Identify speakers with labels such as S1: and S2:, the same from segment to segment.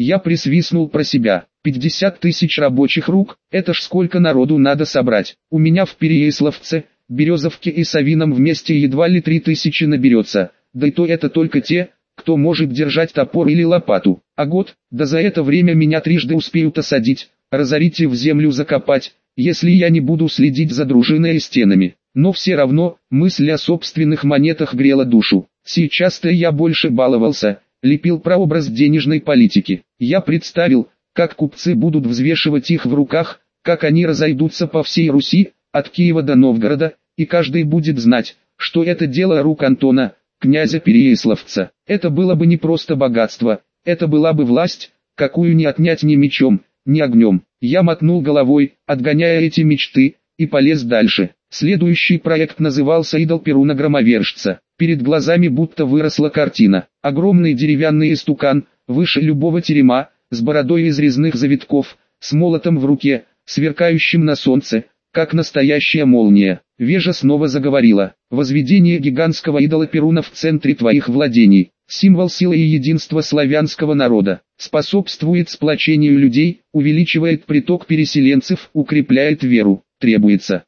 S1: Я присвистнул про себя. 50 тысяч рабочих рук, это ж сколько народу надо собрать. У меня в Переяславце, Березовке и Савином вместе едва ли 3000 наберется, да и то это только те, кто может держать топор или лопату. А год, да за это время меня трижды успеют осадить, разорить и в землю закопать, если я не буду следить за дружиной и стенами. Но все равно, мысль о собственных монетах грела душу. Сейчас-то я больше баловался, лепил прообраз денежной политики. Я представил, как купцы будут взвешивать их в руках, как они разойдутся по всей Руси, от Киева до Новгорода, и каждый будет знать, что это дело рук Антона, князя Переяславца. Это было бы не просто богатство, это была бы власть, какую не отнять ни мечом, ни огнем. Я мотнул головой, отгоняя эти мечты, и полез дальше. Следующий проект назывался «Идол Перуна-громовержца». Перед глазами будто выросла картина. Огромный деревянный истукан, выше любого терема, с бородой из резных завитков, с молотом в руке, сверкающим на солнце, как настоящая молния. Вежа снова заговорила. Возведение гигантского идола Перуна в центре твоих владений. Символ силы и единства славянского народа. Способствует сплочению людей, увеличивает приток переселенцев, укрепляет веру. Требуется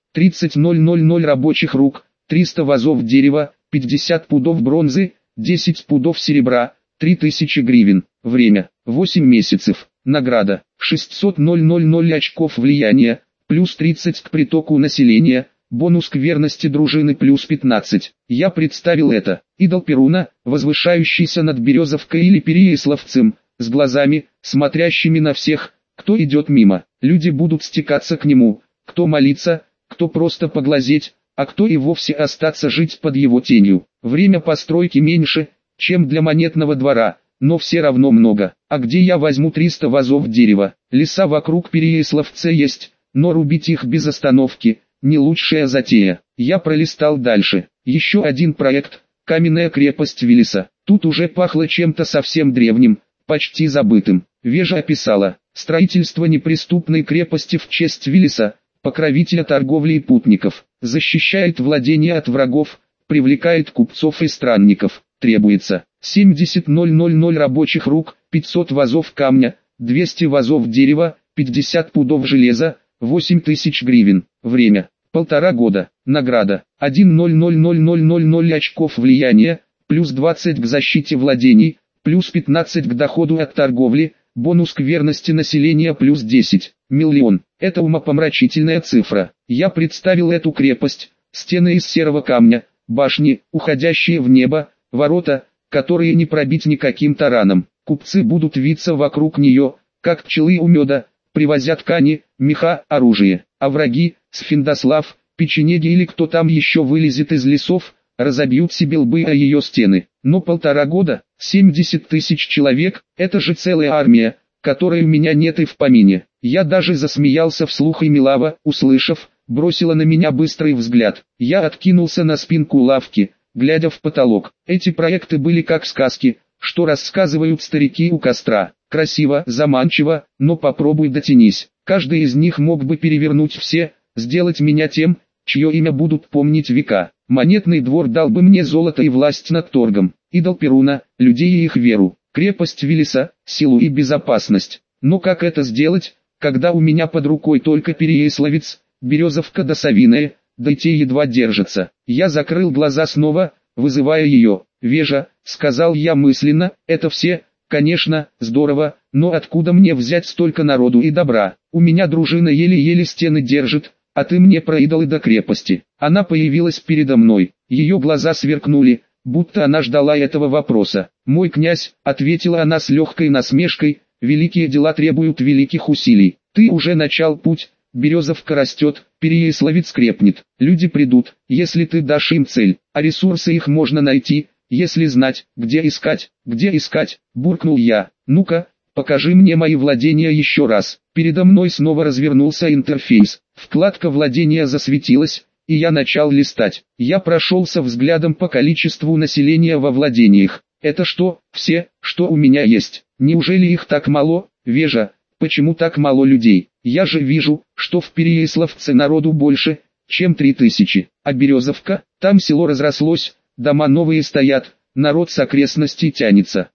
S1: 30 рабочих рук, 300 вазов дерева, 50 пудов бронзы, 10 пудов серебра, 3000 гривен. Время 8 месяцев. Награда 600 очков влияния, плюс 30 к притоку населения, бонус к верности дружины плюс 15. Я представил это. Идол Перуна, возвышающийся над Березовкой или Переяславцем, с глазами, смотрящими на всех, кто идет мимо. Люди будут стекаться к нему, кто молиться, кто просто поглазеть, а кто и вовсе остаться жить под его тенью. Время постройки меньше, чем для монетного двора, но все равно много. А где я возьму 300 вазов дерева? Леса вокруг Переяславца есть, но рубить их без остановки – не лучшая затея. Я пролистал дальше. Еще один проект – каменная крепость Виллиса. Тут уже пахло чем-то совсем древним, почти забытым. Вежа описала строительство неприступной крепости в честь Виллиса, покровителя торговли и путников. Защищает владения от врагов, привлекает купцов и странников. Требуется 70 рабочих рук, 500 вазов камня, 200 вазов дерева, 50 пудов железа, 8000 гривен. Время 1,5 года. Награда 1,00000 очков влияния, плюс 20 к защите владений, плюс 15 к доходу от торговли, бонус к верности населения плюс 10. Миллион. Это умопомрачительная цифра. Я представил эту крепость, стены из серого камня, башни, уходящие в небо, ворота, которые не пробить никаким тараном. Купцы будут виться вокруг нее, как пчелы у меда, привозя ткани, меха, оружие. А враги, Сфиндослав, печенеги или кто там еще вылезет из лесов, разобьют себе лбы о ее стены. Но 1,5 года, 70 тысяч человек, это же целая армия, которой у меня нет и в помине. Я даже засмеялся вслух, и Милава, услышав, бросила на меня быстрый взгляд. Я откинулся на спинку лавки, глядя в потолок. Эти проекты были как сказки, что рассказывают старики у костра. Красиво, заманчиво, но попробуй дотянись. Каждый из них мог бы перевернуть все, сделать меня тем, чье имя будут помнить века. Монетный двор дал бы мне золото и власть над торгом. Идол Перуна, людей и их веру. Крепость Виллиса, силу и безопасность. Но как это сделать, когда у меня под рукой только Переяславец, Березовка да Савиное, да и те едва держатся. Я закрыл глаза снова, вызывая ее. «Вежа», — сказал я мысленно, — «это все, конечно, здорово, но откуда мне взять столько народу и добра? У меня дружина еле-еле стены держит, а ты мне про идолы до крепости». Она появилась передо мной, ее глаза сверкнули, будто она ждала этого вопроса. «Мой князь», — ответила она с легкой насмешкой, — «великие дела требуют великих усилий. Ты уже начал путь, Березовка растет, Переяславец крепнет, люди придут, если ты дашь им цель, а ресурсы их можно найти, если знать, где искать, буркнул я. «Ну-ка, покажи мне мои владения еще раз». Передо мной снова развернулся интерфейс, вкладка «Владения» засветилась, и я начал листать. Я прошелся взглядом по количеству населения во владениях. Это что, все, что у меня есть? Неужели их так мало? Вежа, почему так мало людей? Я же вижу, что в Переяславце народу больше, чем 3000. А Березовка, там село разрослось, дома новые стоят, народ с окрестностей тянется.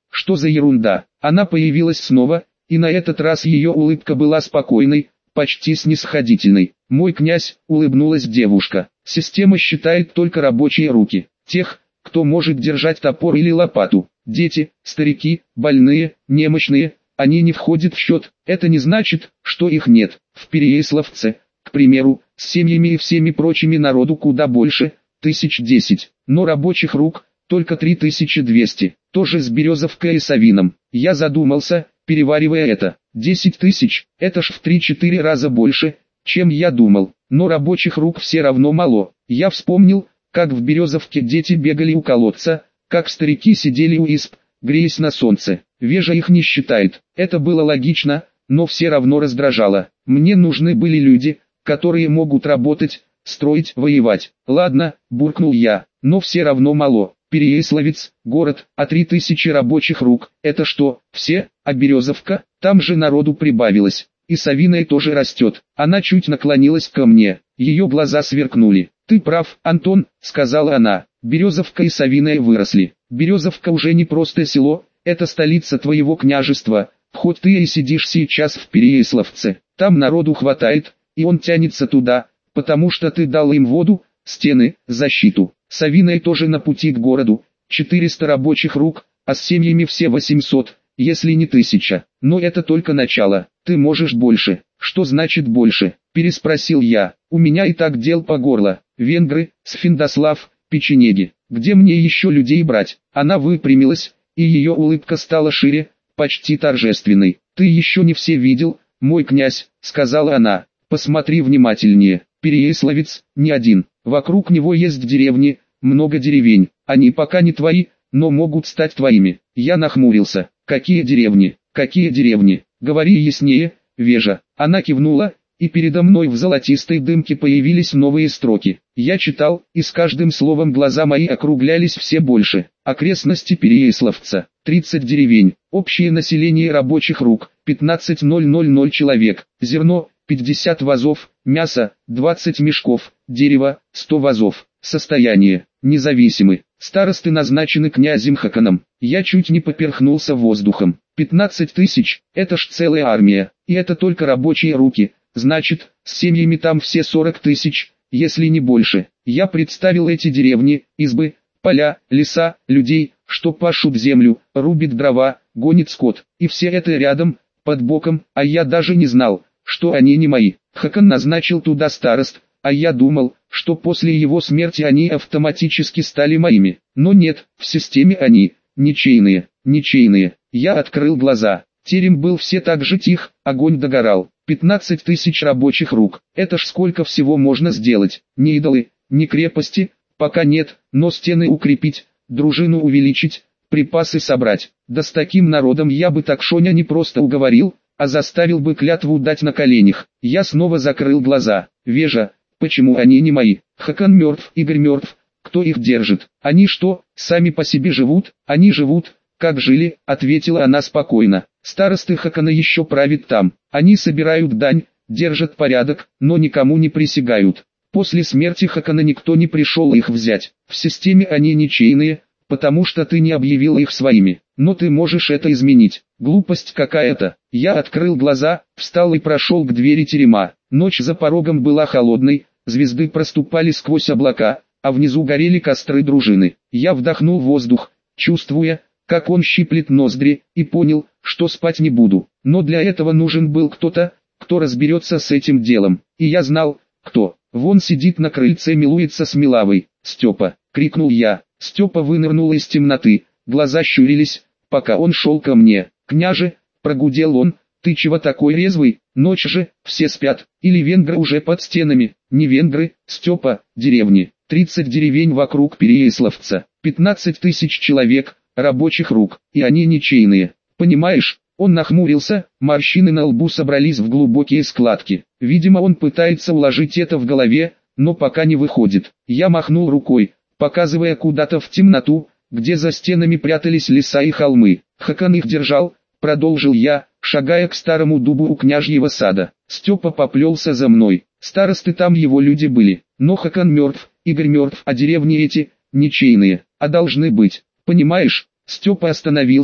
S1: Что за ерунда? Она появилась снова, и на этот раз ее улыбка была спокойной, почти снисходительной. «Мой князь», — улыбнулась девушка, — «система считает только рабочие руки, тех, кто может держать топор или лопату. Дети, старики, больные, немощные, они не входят в счет. Это не значит, что их нет. В Переяславце, к примеру, с семьями и всеми прочими народу куда больше, 1010, но рабочих рук только 3200, тоже с Березовкой и Савином». Я задумался, переваривая это. 10 тысяч, это ж в 3-4 раза больше, чем я думал, но рабочих рук все равно мало. Я вспомнил, как в Березовке дети бегали у колодца, как старики сидели у изб, греясь на солнце. Вежа их не считает. Это было логично, но все равно раздражало. Мне нужны были люди, которые могут работать, строить, воевать. «Ладно», — буркнул я, — «но все равно мало. Переяславец, город, а 3000 рабочих рук, это что, все? А Березовка, там же народу прибавилось. И Савиная тоже растет». Она чуть наклонилась ко мне, ее глаза сверкнули. «Ты прав, Антон», — сказала она, — «Березовка и Савиная выросли. Березовка уже не просто село, это столица твоего княжества, хоть ты и сидишь сейчас в Переяславце. Там народу хватает, и он тянется туда, потому что ты дал им воду, стены, защиту. Савиная тоже на пути к городу, 400 рабочих рук, а с семьями все 800, если не 1000. Но это только начало, ты можешь больше». «Что значит больше?» – переспросил я. «У меня и так дел по горло. Венгры, Сфиндослав, печенеги. Где мне еще людей брать?» Она выпрямилась, и ее улыбка стала шире, почти торжественной. «Ты еще не все видел, мой князь», — сказала она. «Посмотри внимательнее. Переяславец, не один. Вокруг него есть деревни, много деревень. Они пока не твои, но могут стать твоими». Я нахмурился. «Какие деревни? Какие деревни? Говори яснее, Вежа». Она кивнула, и передо мной в золотистой дымке появились новые строки. Я читал, и с каждым словом глаза мои округлялись все больше. Окрестности Переяславца, 30 деревень, общее население рабочих рук, 15000 человек, зерно, 50 вазов, мясо, 20 мешков, дерево, 100 вазов, состояние, независимы, старосты назначены князем Хаканом. Я чуть не поперхнулся воздухом. 15 тысяч, это ж целая армия, и это только рабочие руки. Значит, с семьями там все 40 тысяч, если не больше. Я представил эти деревни, избы, поля, леса, людей, что пашут землю, рубит дрова, гонит скот. И все это рядом, под боком, а я даже не знал, что они не мои. Хакан назначил туда старост, а я думал, что после его смерти они автоматически стали моими. Но нет, в системе они, ничейные, ничейные. Я открыл глаза. Терем был все так же тих, огонь догорал. 15 тысяч рабочих рук. Это ж сколько всего можно сделать. Ни идолы, ни крепости, пока нет, но стены укрепить, дружину увеличить, припасы собрать. Да с таким народом я бы Такшоня не просто уговорил, а заставил бы клятву дать на коленях. Я снова закрыл глаза. Вежа, почему они не мои? Хакан мертв, Игорь мертв. Кто их держит? Они что, сами по себе живут? Они живут, как жили, ответила она спокойно. Старосты Хакана еще правят там. Они собирают дань, держат порядок, но никому не присягают. После смерти Хакана никто не пришел их взять. В системе они ничейные, потому что ты не объявил их своими. Но ты можешь это изменить. Глупость какая-то. Я открыл глаза, встал и прошел к двери терема. Ночь за порогом была холодной, звезды проступали сквозь облака, а внизу горели костры дружины. Я вдохнул воздух, чувствуя, как он щиплет ноздри, и понял, что спать не буду. Но для этого нужен был кто-то, кто разберется с этим делом. И я знал, кто. Вон сидит на крыльце, милуется с Милавой. «Степа!» — крикнул я. Степа вынырнул из темноты, глаза щурились, пока он шел ко мне. «Княже!» — прогудел он. «Ты чего такой резвый? Ночь же, все спят. Или венгры уже под стенами?» «Не венгры, Степа, деревни. 30 деревень вокруг Переяславца. 15 тысяч человек, рабочих рук, и они ничейные. Понимаешь?» Он нахмурился, морщины на лбу собрались в глубокие складки. Видимо, он пытается уложить это в голове, но пока не выходит. Я махнул рукой, показывая куда-то в темноту, где за стенами прятались леса и холмы. Хакан их держал, продолжил я, шагая к старому дубу у княжьего сада. Степа поплелся за мной. Старосты там его люди были. Но Хакан мертв, Игорь мертв, а деревни эти, ничейные, а должны быть. Понимаешь? Степа остановился,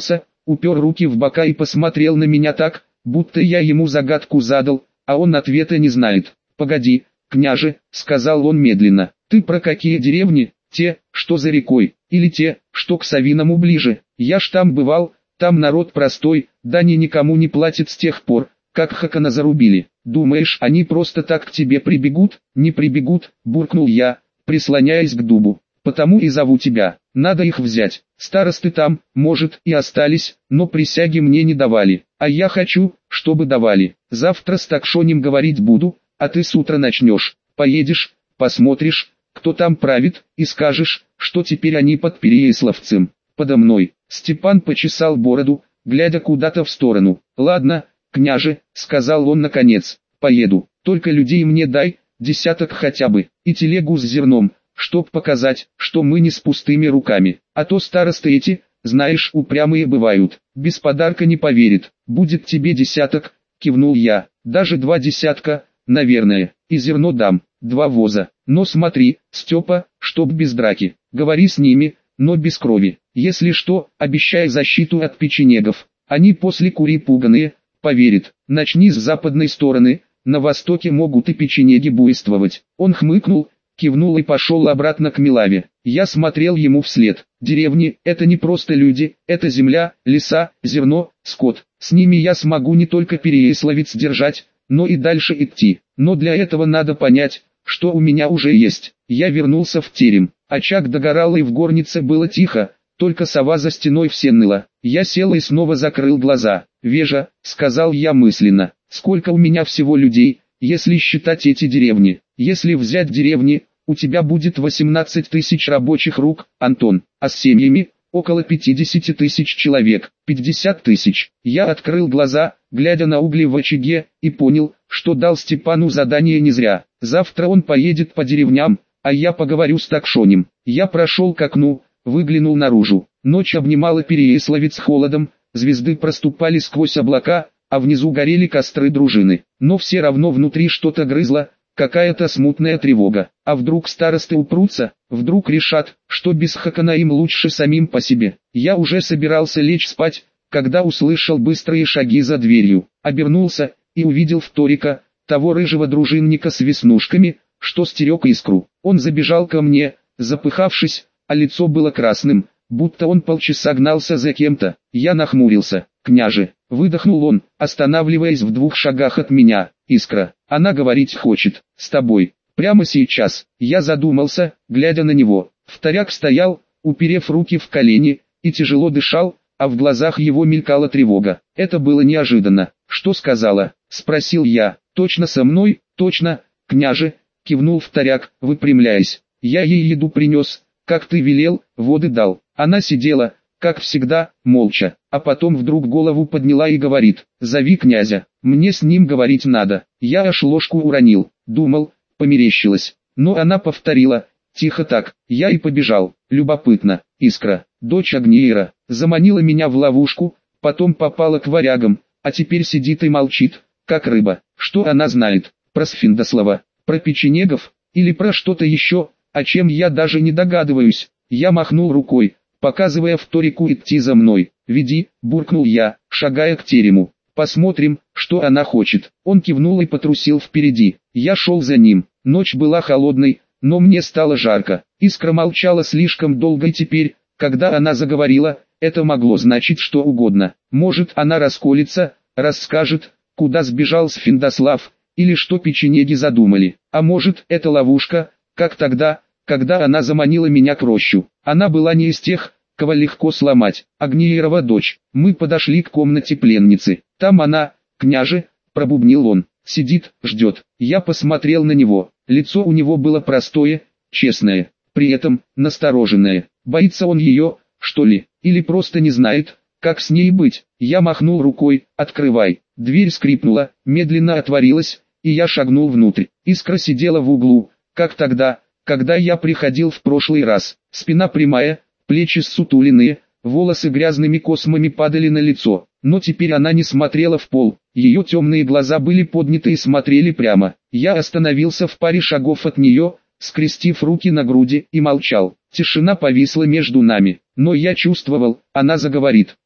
S1: упер руки в бока и посмотрел на меня так, будто я ему загадку задал, а он ответа не знает. «Погоди, княже», — сказал он медленно, — «ты про какие деревни? Те, что за рекой, или те, что к Савиному ближе? Я ж там бывал, там народ простой, дани никому не платит с тех пор, как Хакана зарубили. Думаешь, они просто так к тебе прибегут?» «Не прибегут», — буркнул я, прислоняясь к дубу. «Потому и зову тебя, надо их взять. Старосты там, может, и остались, но присяги мне не давали, а я хочу, чтобы давали. Завтра с Такшонем говорить буду, а ты с утра начнешь. Поедешь, посмотришь, кто там правит, и скажешь, что теперь они под Переяславцем, подо мной». Степан почесал бороду, глядя куда-то в сторону. «Ладно, княже», — сказал он наконец, — «поеду, только людей мне дай, десяток хотя бы, и телегу с зерном, чтоб показать, что мы не с пустыми руками, а то старосты эти, знаешь, упрямые бывают, без подарка не поверит. Будет тебе десяток», — кивнул я, — «даже 2 десятка, наверное, и зерно дам, 2 воза, но смотри, Степа, чтоб без драки, говори с ними, но без крови, если что, обещай защиту от печенегов, они после кури пуганые, поверит. Начни с западной стороны, на востоке могут и печенеги буйствовать». Он хмыкнул, кивнул и пошел обратно к Милаве. Я смотрел ему вслед. Деревни — это не просто люди, это земля, леса, зерно, скот. С ними я смогу не только Переяславец держать, но и дальше идти. Но для этого надо понять, что у меня уже есть. Я вернулся в терем. Очаг догорал и в горнице было тихо, только сова за стеной все ныла. Я сел и снова закрыл глаза. «Вежа», — сказал я мысленно, — «сколько у меня всего людей, если считать эти деревни? Если взять деревни, у тебя будет 18 тысяч рабочих рук, Антон, а с семьями — около 50 тысяч человек, 50 тысяч». Я открыл глаза, глядя на угли в очаге, и понял, что дал Степану задание не зря. Завтра он поедет по деревням, а я поговорю с Такшонем. Я прошел к окну, выглянул наружу. Ночь обнимала Переяславец холодом, звезды проступали сквозь облака, а внизу горели костры дружины. Но все равно внутри что-то грызло, какая-то смутная тревога. А вдруг старосты упрутся, вдруг решат, что без Хакана им лучше самим по себе. Я уже собирался лечь спать, когда услышал быстрые шаги за дверью. Обернулся и увидел Вторика, того рыжего дружинника с веснушками, что стерег искру. Он забежал ко мне, запыхавшись, а лицо было красным, будто он полчаса гнался за кем-то. Я нахмурился. «Княже», — выдохнул он, останавливаясь в 2 шагах от меня. «Искра, она говорить хочет, с тобой, прямо сейчас». Я задумался, глядя на него. Вторяк стоял, уперев руки в колени, и тяжело дышал, а в глазах его мелькала тревога. Это было неожиданно. «Что сказала?» — спросил я. «Точно со мной?» «Точно, княже», — кивнул Вторяк, выпрямляясь. «Я ей еду принес, как ты велел, воды дал». Она сидела, как всегда, молча, а потом вдруг голову подняла и говорит: «Зови князя, мне с ним говорить надо». Я аж ложку уронил, думал, померещилось, но она повторила: «Тихо так». Я и побежал. Любопытно, Искра, дочь Агниера, заманила меня в ловушку, потом попала к варягам, а теперь сидит и молчит, как рыба. Что она знает? Про Сфиндослава, про печенегов, или про что-то еще, о чем я даже не догадываюсь. Я махнул рукой, показывая Вторику идти за мной. «Веди», — буркнул я, шагая к терему. «Посмотрим, что она хочет». Он кивнул и потрусил впереди. Я шел за ним. Ночь была холодной, но мне стало жарко. Искра молчала слишком долго, и теперь, когда она заговорила, это могло значить что угодно. Может, она расколется, расскажет, куда сбежал Сфиндослав, или что печенеги задумали. А может, это ловушка, как тогда, когда она заманила меня к рощу. Она была не из тех, кого легко сломать. Агниерова дочь. Мы подошли к комнате пленницы. Там она, княже, пробубнил он, сидит, ждет. Я посмотрел на него. Лицо у него было простое, честное, при этом настороженное. Боится он ее, что ли, или просто не знает, как с ней быть? Я махнул рукой: «Открывай». Дверь скрипнула, медленно отворилась, и я шагнул внутрь. Искра сидела в углу, как тогда, когда я приходил в прошлый раз. Спина прямая, плечи ссутуленные, волосы грязными космами падали на лицо. Но теперь она не смотрела в пол, ее темные глаза были подняты и смотрели прямо. Я остановился в паре шагов от нее, скрестив руки на груди, и молчал. Тишина повисла между нами, но я чувствовал, она заговорит.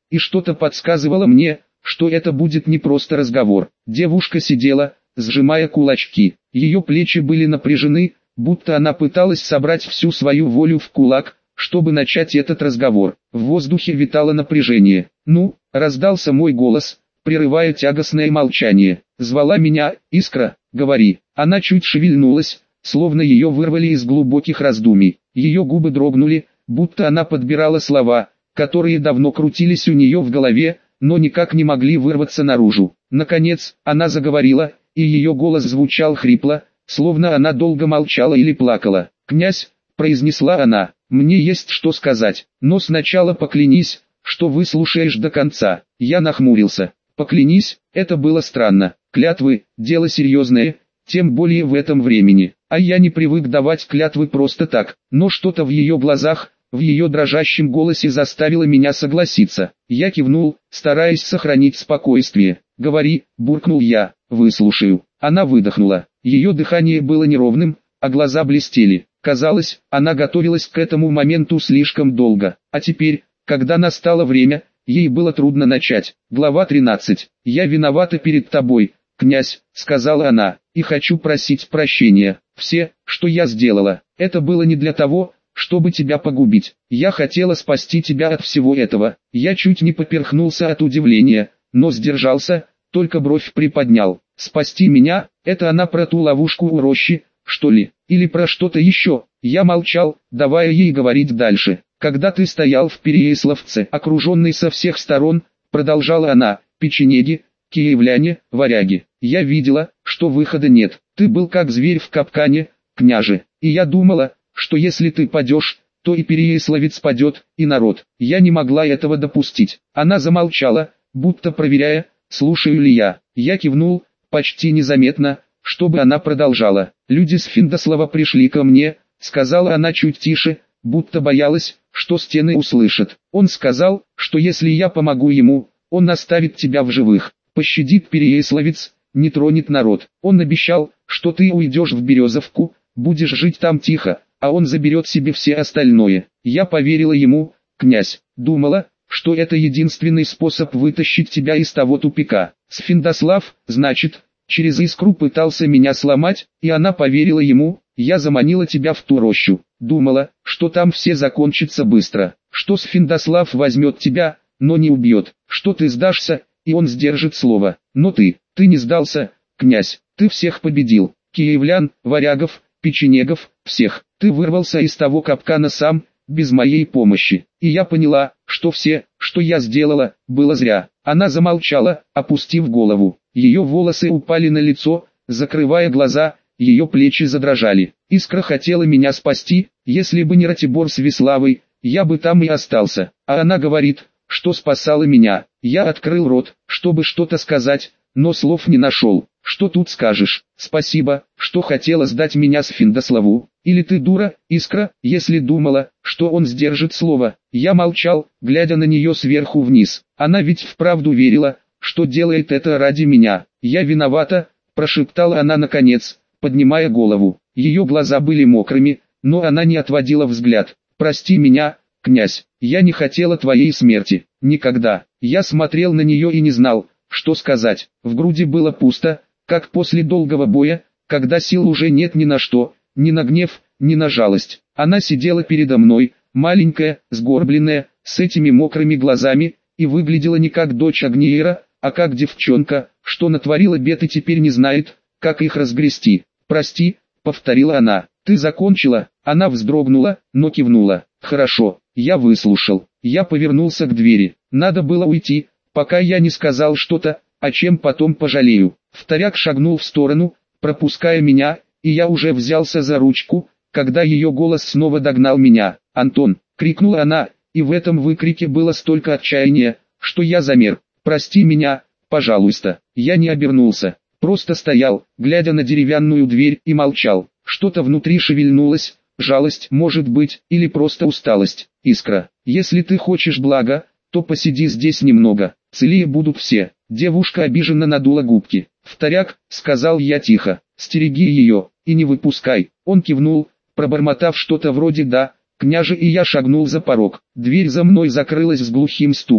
S1: и что-то подсказывало мне, что это будет не просто разговор. Девушка сидела, сжимая кулачки. Ее плечи были напряжены, будто она пыталась собрать всю свою волю в кулак, чтобы начать этот разговор. В воздухе витало напряжение. «Ну», — раздался мой голос, прерывая тягостное молчание. Звала меня: «Искра, говори». Она чуть шевельнулась, словно ее вырвали из глубоких раздумий. Ее губы дрогнули, будто она подбирала слова, которые давно крутились у нее в голове, но никак не могли вырваться наружу. Наконец, она заговорила, и ее голос звучал хрипло, словно она долго молчала или плакала. «Князь», — произнесла она, — «мне есть что сказать, но сначала поклянись, что выслушаешь до конца». Я нахмурился. Поклянись, это было странно. Клятвы — дело серьезное, тем более в этом времени. А я не привык давать клятвы просто так, но что-то в ее глазах, в ее дрожащем голосе заставило меня согласиться. Я кивнул, стараясь сохранить спокойствие. «Говори», — буркнул я, — «выслушаю». Она выдохнула. Ее дыхание было неровным, а глаза блестели. Казалось, она готовилась к этому моменту слишком долго. А теперь, когда настало время, ей было трудно начать. Глава 13. «Я виновата перед тобой, князь», — сказала она, — «и хочу просить прощения. Все, что я сделала, это было не для того, чтобы тебя погубить. Я хотела спасти тебя от всего этого». Я чуть не поперхнулся от удивления, но сдержался, только бровь приподнял. «Спасти меня, это она про ту ловушку у рощи, что ли, или про что-то еще?» Я молчал, давая ей говорить дальше. «Когда ты стоял в Переяславце, окруженный со всех сторон», — продолжала она, — «печенеги, киевляне, варяги, я видела, что выхода нет. Ты был как зверь в капкане, княже, и я думала, что если ты падешь, то и Переяславец падет, и народ. Я не могла этого допустить». Она замолчала, будто проверяя, слушаю ли я. Я кивнул, почти незаметно, чтобы она продолжала. «Люди с Финдослава пришли ко мне», — сказала она чуть тише, будто боялась, что стены услышат. «Он сказал, что если я помогу ему, он оставит тебя в живых, пощадит Переяславец, не тронет народ. Он обещал, что ты уйдешь в Березовку, будешь жить там тихо, а он заберет себе все остальное». Я поверила ему, князь, думала, что это единственный способ вытащить тебя из того тупика. Сфиндослав, значит, через Искру пытался меня сломать, и она поверила ему. Я заманила тебя в ту рощу, думала, что там все закончится быстро, что Сфиндослав возьмет тебя, но не убьет, что ты сдашься, и он сдержит слово. Но ты не сдался, князь, ты всех победил, киевлян, варягов, печенегов, всех. Ты вырвался из того капкана сам, без моей помощи. И я поняла, что все, что я сделала, было зря. Она замолчала, опустив голову. Ее волосы упали на лицо, закрывая глаза, ее плечи задрожали. Искра хотела меня спасти, если бы не Ратибор с Веславой, я бы там и остался. А она говорит, что спасала меня. Я открыл рот, чтобы что-то сказать, но слов не нашел. Что тут скажешь? Спасибо, что хотела сдать меня Сфиндославу. Или ты дура, Искра, если думала, что он сдержит слово. Я молчал, глядя на нее сверху вниз. Она ведь вправду верила, что делает это ради меня. «Я виновата», — прошептала она наконец, поднимая голову. Ее глаза были мокрыми, но она не отводила взгляд. «Прости меня, князь, я не хотела твоей смерти. Никогда». Я смотрел на нее и не знал, что сказать. В груди было пусто, как после долгого боя, когда сил уже нет ни на что, ни на гнев, ни на жалость. Она сидела передо мной, маленькая, сгорбленная, с этими мокрыми глазами, и выглядела не как дочь Агниера, а как девчонка, что натворила бед и теперь не знает, как их разгрести. «Прости», — повторила она. «Ты закончила?» Она вздрогнула, но кивнула. «Хорошо, я выслушал». Я повернулся к двери. Надо было уйти, пока я не сказал что-то, о чем потом пожалею. Вторяк шагнул в сторону, пропуская меня, и я уже взялся за ручку, когда ее голос снова догнал меня. «Антон!» — крикнула она, и в этом выкрике было столько отчаяния, что я замер. «Прости меня, пожалуйста». Я не обернулся, просто стоял, глядя на деревянную дверь, и молчал. Что-то внутри шевельнулось, жалость, может быть, или просто усталость. «Искра, если ты хочешь блага, то посиди здесь немного, целее будут все». Девушка обиженно надула губки. «Вторяк», — сказал я тихо, — «стереги ее, и не выпускай». Он кивнул, пробормотав что-то вроде «да, княже», и я шагнул за порог. Дверь за мной закрылась с глухим стуком.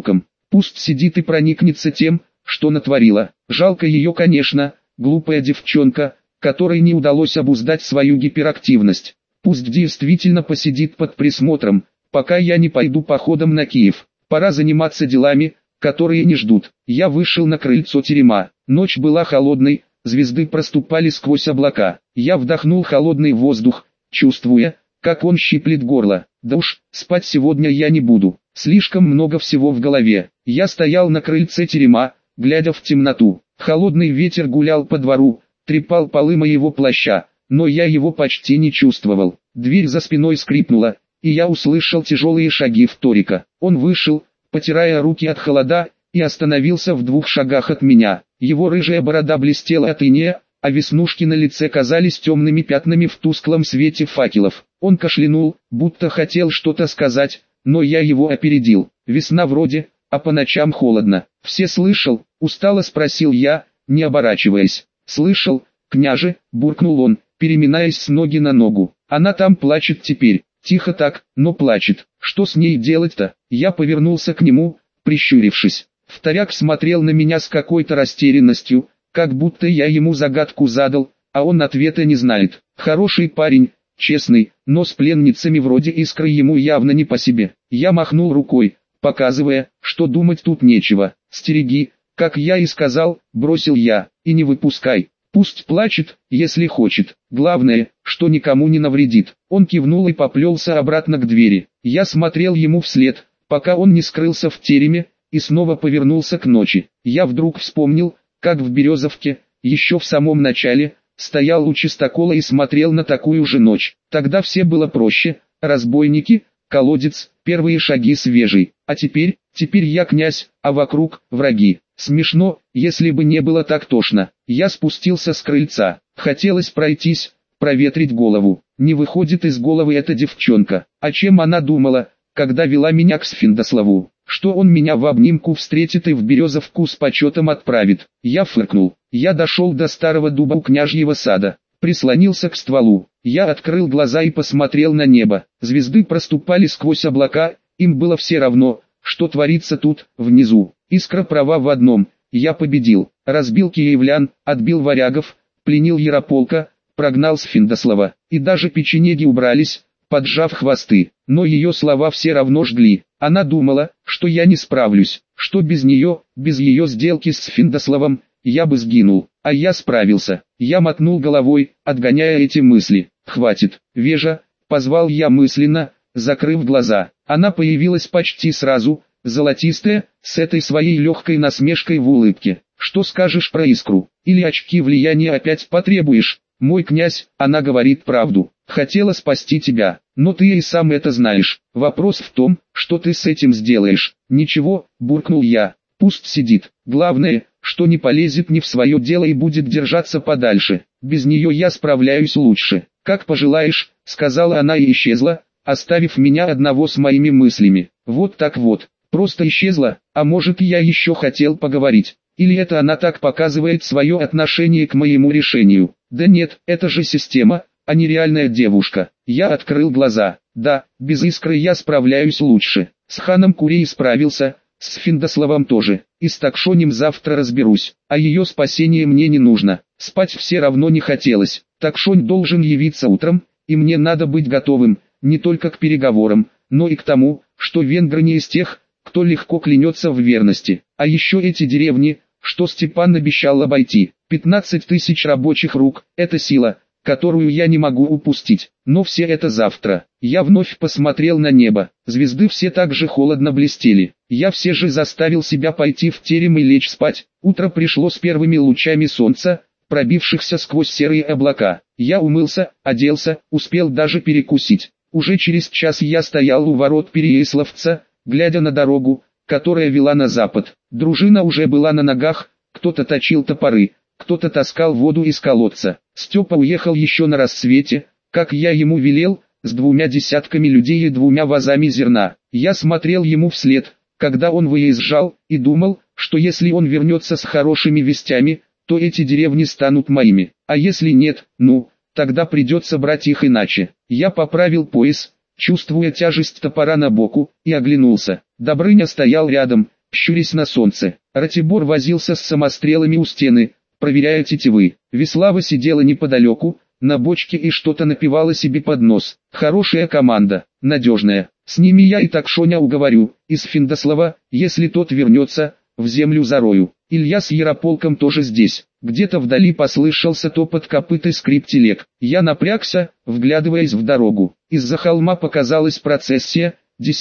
S1: Пусть сидит и проникнется тем, что натворила. Жалко ее, конечно, глупая девчонка, которой не удалось обуздать свою гиперактивность. Пусть действительно посидит под присмотром, пока я не пойду походом на Киев. Пора заниматься делами, которые не ждут. Я вышел на крыльцо терема. Ночь была холодной, звезды проступали сквозь облака. Я вдохнул холодный воздух, чувствуя, как он щиплет горло. Да уж, спать сегодня я не буду. Слишком много всего в голове. Я стоял на крыльце терема, глядя в темноту. Холодный ветер гулял по двору, трепал полы моего плаща, но я его почти не чувствовал. Дверь за спиной скрипнула, и я услышал тяжелые шаги Вторика. Он вышел, потирая руки от холода, и остановился в 2 шагах от меня. Его рыжая борода блестела от инея, а веснушки на лице казались темными пятнами в тусклом свете факелов. Он кашлянул, будто хотел что-то сказать, но я его опередил. Весна вроде, а по ночам холодно. «Все слышал?» — устало спросил я, не оборачиваясь. «Слышал, княже», — буркнул он, переминаясь с ноги на ногу. «Она там плачет теперь, тихо так, но плачет. Что с ней делать-то?» Я повернулся к нему, прищурившись. Вторяк смотрел на меня с какой-то растерянностью, как будто я ему загадку задал, а он ответа не знает. Хороший парень, честный, но с пленницами вроде Искры ему явно не по себе. Я махнул рукой, показывая, что думать тут нечего. «Стереги, как я и сказал», — бросил я, — «и не выпускай. Пусть плачет, если хочет. Главное, что никому не навредит». Он кивнул и поплелся обратно к двери. Я смотрел ему вслед, пока он не скрылся в тереме, и снова повернулся к ночи. Я вдруг вспомнил, как в Березовке, еще в самом начале, стоял у чистокола и смотрел на такую же ночь. Тогда все было проще: разбойники, колодец, первые шаги свежий. А теперь я князь, а вокруг враги. Смешно, если бы не было так тошно. Я спустился с крыльца. Хотелось пройтись, проветрить голову. Не выходит из головы эта девчонка. О чем она думала, когда вела меня к Сфиндославу? Что он меня в обнимку встретит и в Березовку с почетом отправит? Я фыркнул. Я дошел до старого дуба у княжьего сада. Прислонился к стволу. Я открыл глаза и посмотрел на небо. Звезды проступали сквозь облака, им было все равно, что творится тут, внизу. Искра права в одном: я победил. Разбил киевлян, отбил варягов, пленил Ярополка, прогнал Сфиндослава. И даже печенеги убрались, поджав хвосты. Но ее слова все равно жгли. Она думала, что я не справлюсь, что без нее, без ее сделки с Сфиндославом, я бы сгинул. А я справился. Я мотнул головой, отгоняя эти мысли. «Хватит, Вежа», — позвал я мысленно, закрыв глаза. Она появилась почти сразу, золотистая, с этой своей легкой насмешкой в улыбке. «Что скажешь про Искру? Или очки влияния опять потребуешь?» «Мой князь, она говорит правду. Хотела спасти тебя, но ты и сам это знаешь. Вопрос в том, что ты с этим сделаешь». «Ничего», — буркнул я, — «пусть сидит. Главное, что не полезет не в свое дело и будет держаться подальше. Без нее я справляюсь лучше». «Как пожелаешь», — сказала она и исчезла, оставив меня одного с моими мыслями. Вот так вот, просто исчезла, а может, я еще хотел поговорить. Или это она так показывает свое отношение к моему решению? Да нет, это же система, а не реальная девушка. Я открыл глаза. Да, без Искры я справляюсь лучше. С ханом Курей справился, с Сфиндославом тоже. И с Такшонем завтра разберусь. А ее спасение мне не нужно. Спать все равно не хотелось. Такшонь должен явиться утром, и мне надо быть готовым, не только к переговорам, но и к тому, что венгры не из тех, кто легко клянется в верности. А еще эти деревни, что Степан обещал обойти. 15 тысяч рабочих рук – это сила, которую я не могу упустить. Но все это завтра. Я вновь посмотрел на небо. Звезды все так же холодно блестели. Я все же заставил себя пойти в терем и лечь спать. Утро пришло с первыми лучами солнца, пробившихся сквозь серые облака. Я умылся, оделся, успел даже перекусить. Уже через час я стоял у ворот Переяславца, глядя на дорогу, которая вела на запад. Дружина уже была на ногах, кто-то точил топоры, кто-то таскал воду из колодца. Степа уехал еще на рассвете, как я ему велел, с 2 десятками людей и 2 возами зерна. Я смотрел ему вслед, когда он выезжал, и думал, что если он вернется с хорошими вестями, то эти деревни станут моими. А если нет, тогда придется брать их иначе. Я поправил пояс, чувствуя тяжесть топора на боку, и оглянулся. Добрыня стоял рядом, щурясь на солнце. Ратибор возился с самострелами у стены, проверяя тетивы. Веслава сидела неподалеку, на бочке и что-то напевала себе под нос. Хорошая команда, надежная. С ними я и Такшоня уговорю, из Финдослава, если тот вернется, в землю зарою. Илья с Ярополком тоже здесь. Где-то вдали послышался топот копыт и скрип телег. Я напрягся, вглядываясь в дорогу. Из-за холма показалась процессия,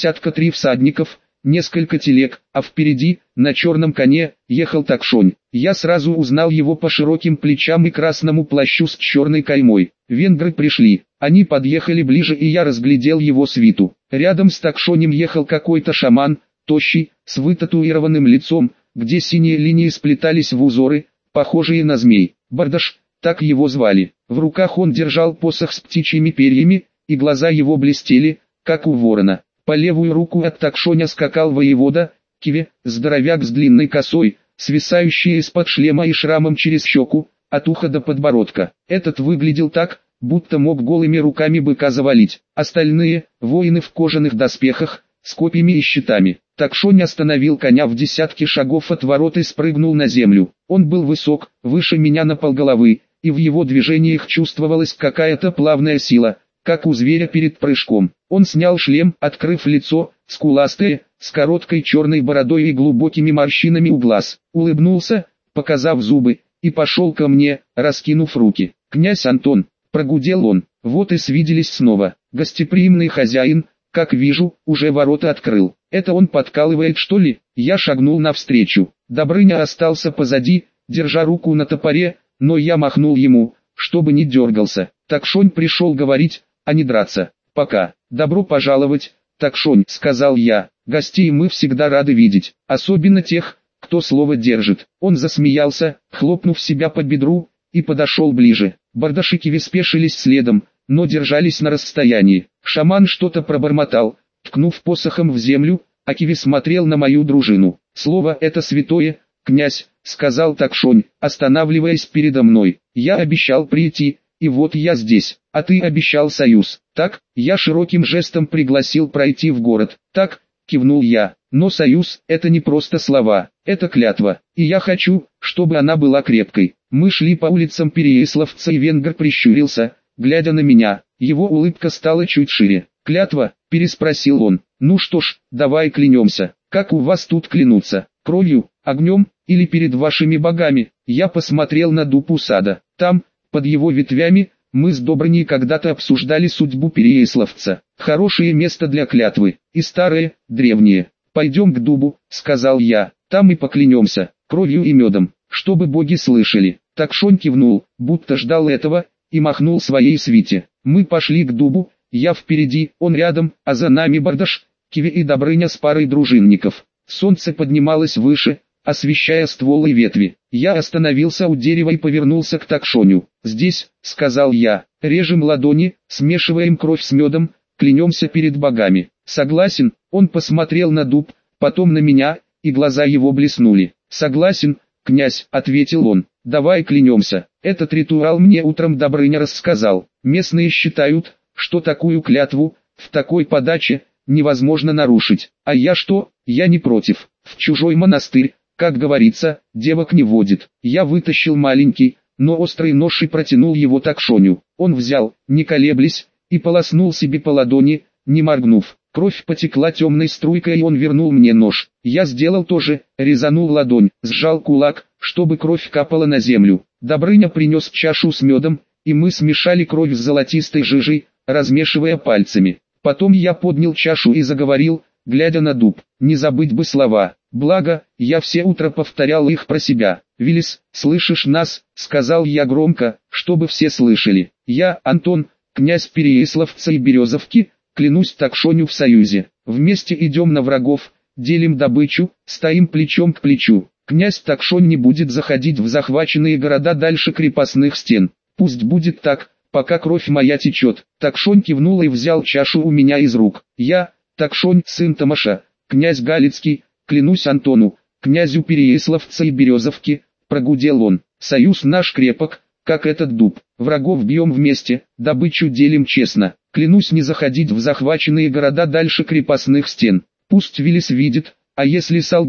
S1: 3 всадников, несколько телег, а впереди, на черном коне, ехал Такшонь. Я сразу узнал его по широким плечам и красному плащу с черной каймой. Венгры пришли. Они подъехали ближе, и я разглядел его свиту. Рядом с Такшонем ехал какой-то шаман, тощий, с вытатуированным лицом, где синие линии сплетались в узоры, похожие на змей. Бардаш, так его звали. В руках он держал посох с птичьими перьями, и глаза его блестели, как у ворона. По левую руку от Такшоня скакал воевода, Киве, здоровяк с длинной косой, свисающей из-под шлема и шрамом через щеку, от уха до подбородка. Этот выглядел так, будто мог голыми руками быка завалить. Остальные, воины в кожаных доспехах, с копьями и щитами. Такшонь остановил коня в десятке шагов от ворот и спрыгнул на землю. Он был высок, выше меня на полголовы, и в его движениях чувствовалась какая-то плавная сила, как у зверя перед прыжком. Он снял шлем, открыв лицо, скуластое, с короткой черной бородой и глубокими морщинами у глаз. Улыбнулся, показав зубы, и пошел ко мне, раскинув руки. «Князь Антон», — прогудел он, — «вот и свиделись снова. Гостеприимный хозяин, как вижу, уже ворота открыл. Это он подкалывает, что ли?» Я шагнул навстречу. Добрыня остался позади, держа руку на топоре, но я махнул ему, чтобы не дергался. Такшонь пришел говорить, а не драться. «Пока. Добро пожаловать, Такшонь», — сказал я. «Гостей мы всегда рады видеть, особенно тех, кто слово держит». Он засмеялся, хлопнув себя по бедру, и подошел ближе. Бардашики спешились следом, но держались на расстоянии. Шаман что-то пробормотал, ткнув посохом в землю, а Киви смотрел на мою дружину. «Слово это святое, князь», — сказал Такшонь, останавливаясь передо мной. «Я обещал прийти, и вот я здесь. А ты обещал союз, так?» Я широким жестом пригласил пройти в город. «Так», — кивнул я, — «но союз — это не просто слова, это клятва, и я хочу, чтобы она была крепкой». Мы шли по улицам Переяславца, и венгр прищурился, глядя на меня. Его улыбка стала чуть шире. «Клятва?» — переспросил он. «Ну что ж, давай клянемся. Как у вас тут клянутся? Кровью, огнем или перед вашими богами?» Я посмотрел на дуб у сада. Там, под его ветвями, мы с Добрыней когда-то обсуждали судьбу Переяславца. Хорошее место для клятвы, и старое, древнее. «Пойдем к дубу», — сказал я, — «там и поклянемся, кровью и медом, чтобы боги слышали». Такшонь кивнул, будто ждал этого, и махнул своей свите. Мы пошли к дубу, я впереди, он рядом, а за нами Бардаш, Киви и Добрыня с парой дружинников. Солнце поднималось выше, освещая стволы и ветви. Я остановился у дерева и повернулся к Такшоню. «Здесь», — сказал я, — «режем ладони, смешиваем кровь с медом, клянемся перед богами». «Согласен», — он посмотрел на дуб, потом на меня, и глаза его блеснули. «Согласен, князь», — ответил он. «Давай клянемся». Этот ритуал мне утром Добрыня рассказал. Местные считают, что такую клятву, в такой подаче, невозможно нарушить. А я что? Я не против. В чужой монастырь, как говорится, девок не водит. Я вытащил маленький, но острый нож и протянул его Такшоню. Он взял, не колеблясь, и полоснул себе по ладони, не моргнув. Кровь потекла темной струйкой, и он вернул мне нож. Я сделал то же, резанул ладонь, сжал кулак, чтобы кровь капала на землю. Добрыня принес чашу с медом, и мы смешали кровь с золотистой жижей, размешивая пальцами. Потом я поднял чашу и заговорил, глядя на дуб. Не забыть бы слова. Благо, я все утро повторял их про себя. «Виллис, слышишь нас?» — сказал я громко, чтобы все слышали. «Я, Антон, князь Переяславца и Березовки, клянусь Такшоню в союзе. Вместе идем на врагов, делим добычу, стоим плечом к плечу. Князь Такшонь не будет заходить в захваченные города дальше крепостных стен. Пусть будет так, пока кровь моя течет». Такшонь кивнул и взял чашу у меня из рук. «Я, Такшонь, сын Тамаша, князь Галицкий, клянусь Антону, князю Переяславца и Березовки», — прогудел он. «Союз наш крепок, как этот дуб. Врагов бьем вместе, добычу делим честно. Клянусь не заходить в захваченные города дальше крепостных стен. Пусть Виллис видит, а если солгу,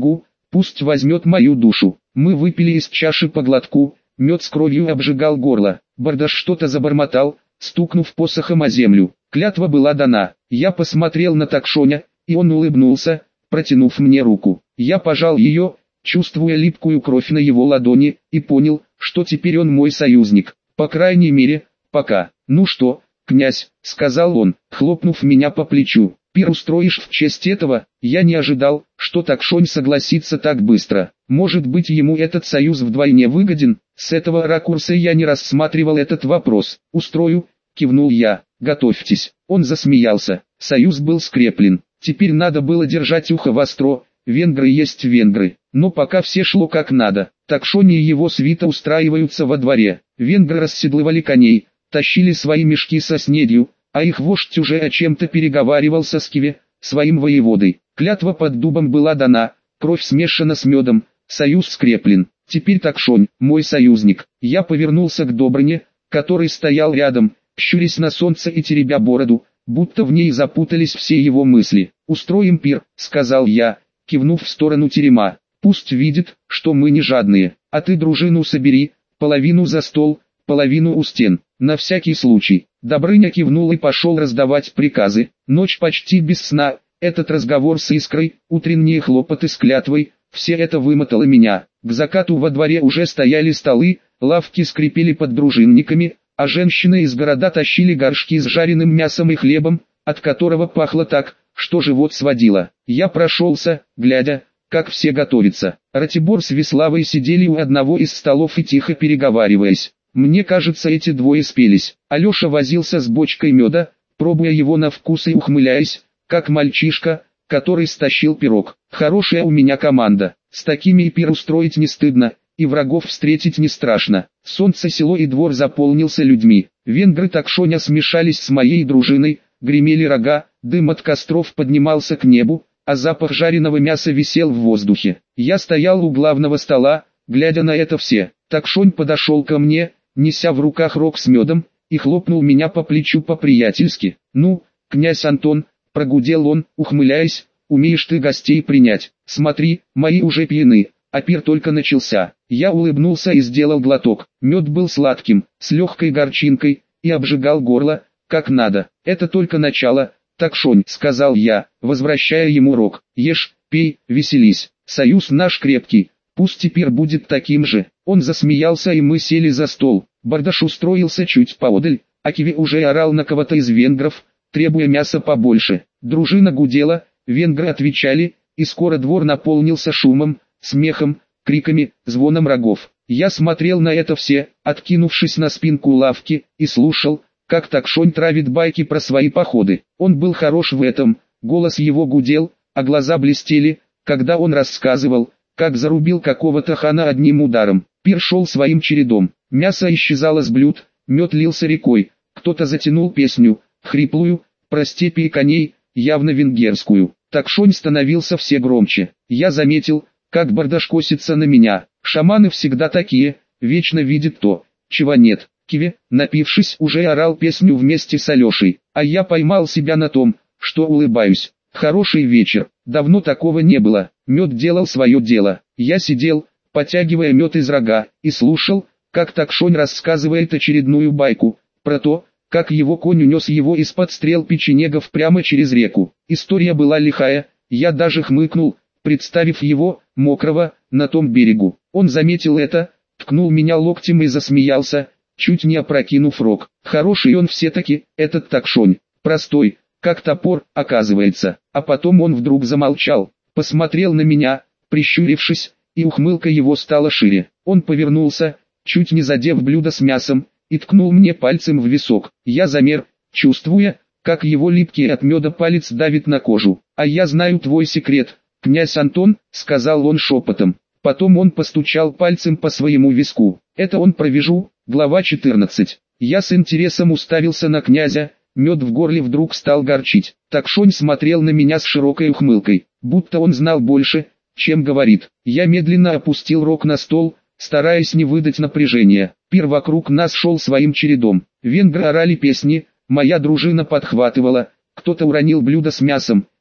S1: пусть возьмет мою душу. Мы выпили из чаши по глотку, мед с кровью обжигал горло. Бардаш что-то забормотал, стукнув посохом о землю. Клятва была дана. Я посмотрел на Такшоня, и он улыбнулся, протянув мне руку. Я пожал ее, чувствуя липкую кровь на его ладони, и понял, что теперь он мой союзник. По крайней мере, пока. «Ну что, князь», — сказал он, хлопнув меня по плечу, — «пир устроишь в честь этого?» Я не ожидал, что Такшонь согласится так быстро. Может быть, ему этот союз вдвойне выгоден? С этого ракурса я не рассматривал этот вопрос. «Устрою», — кивнул я, — «готовьтесь». Он засмеялся. Союз был скреплен. Теперь надо было держать ухо востро. Венгры есть венгры. Но пока все шло как надо. Такшонь и его свита устраиваются во дворе. Венгры расседлывали коней, тащили свои мешки со снедью, а их вождь уже о чем-то переговаривался с Киве, своим воеводой. Клятва под дубом была дана, кровь смешана с медом, союз скреплен. Теперь Такшонь, мой союзник. Я повернулся к Добрыне, который стоял рядом, щурясь на солнце и теребя бороду, будто в ней запутались все его мысли. «Устроим пир», — сказал я, кивнув в сторону терема. «Пусть видит, что мы не жадные. А ты дружину собери, половину за стол, половину у стен, на всякий случай». Добрыня кивнул и пошел раздавать приказы. Ночь почти без сна, этот разговор с Искрой, утренние хлопоты с клятвой, все это вымотало меня. К закату во дворе уже стояли столы, лавки скрипели под дружинниками, а женщины из города тащили горшки с жареным мясом и хлебом, от которого пахло так, что живот сводило. Я прошелся, глядя, как все готовятся. Ратибор с Веславой сидели у одного из столов и тихо переговариваясь. Мне кажется, эти двое спелись. Алеша возился с бочкой меда, пробуя его на вкус и ухмыляясь, как мальчишка, который стащил пирог. Хорошая у меня команда. С такими и пир устроить не стыдно, и врагов встретить не страшно. Солнце, село и двор заполнился людьми. Венгры Такшоня смешались с моей дружиной, гремели рога, дым от костров поднимался к небу, а запах жареного мяса висел в воздухе. Я стоял у главного стола, глядя на это все. Такшонь подошел ко мне, неся в руках рог с медом, и хлопнул меня по плечу по-приятельски. «Ну, князь Антон», — прогудел он, ухмыляясь, — «умеешь ты гостей принять. Смотри, мои уже пьяны, а пир только начался». Я улыбнулся и сделал глоток. Мед был сладким, с легкой горчинкой, и обжигал горло, как надо. «Это только начало, Такшонь», — сказал я, возвращая ему рог. «Ешь, пей, веселись. Союз наш крепкий, пусть теперь будет таким же». Он засмеялся, и мы сели за стол. Бардаш устроился чуть поодаль, а Киви уже орал на кого-то из венгров, требуя мяса побольше. Дружина гудела, венгры отвечали, и скоро двор наполнился шумом, смехом, криками, звоном рогов. Я смотрел на это все, откинувшись на спинку лавки, и слушал, как Такшонь травит байки про свои походы. Он был хорош в этом, голос его гудел, а глаза блестели, когда он рассказывал, как зарубил какого-то хана одним ударом. Пир шел своим чередом, мясо исчезало с блюд, мед лился рекой, кто-то затянул песню, хриплую, про степи и коней, явно венгерскую. Такшонь становился все громче. Я заметил, как Бардаш косится на меня. Шаманы всегда такие, вечно видят то, чего нет. Киви, напившись, уже орал песню вместе с Алешей, а я поймал себя на том, что улыбаюсь. Хороший вечер, давно такого не было. Мед делал свое дело. Я сидел, потягивая мед из рога, и слушал, как Такшонь рассказывает очередную байку, про то, как его конь унес его из-под стрел печенегов прямо через реку. История была лихая, я даже хмыкнул, представив его, мокрого, на том берегу. Он заметил это, ткнул меня локтем и засмеялся, чуть не опрокинув рог. Хороший он все-таки, этот Такшонь, простой, как топор, оказывается. А потом он вдруг замолчал, посмотрел на меня, прищурившись, и ухмылка его стала шире. Он повернулся, чуть не задев блюдо с мясом, и ткнул мне пальцем в висок. Я замер, чувствуя, как его липкий от меда палец давит на кожу. «А я знаю твой секрет, князь Антон», — сказал он шепотом. Потом он постучал пальцем по своему виску. «Это он провяжу», глава 14. Я с интересом уставился на князя, мед в горле вдруг стал горчить. Такшонь смотрел на меня с широкой ухмылкой, будто он знал больше, чем говорит. Я медленно опустил рог на стол, стараясь не выдать напряжения. Пир вокруг нас шел своим чередом. Венгры орали песни, моя дружина подхватывала, кто-то уронил блюдо с мясом,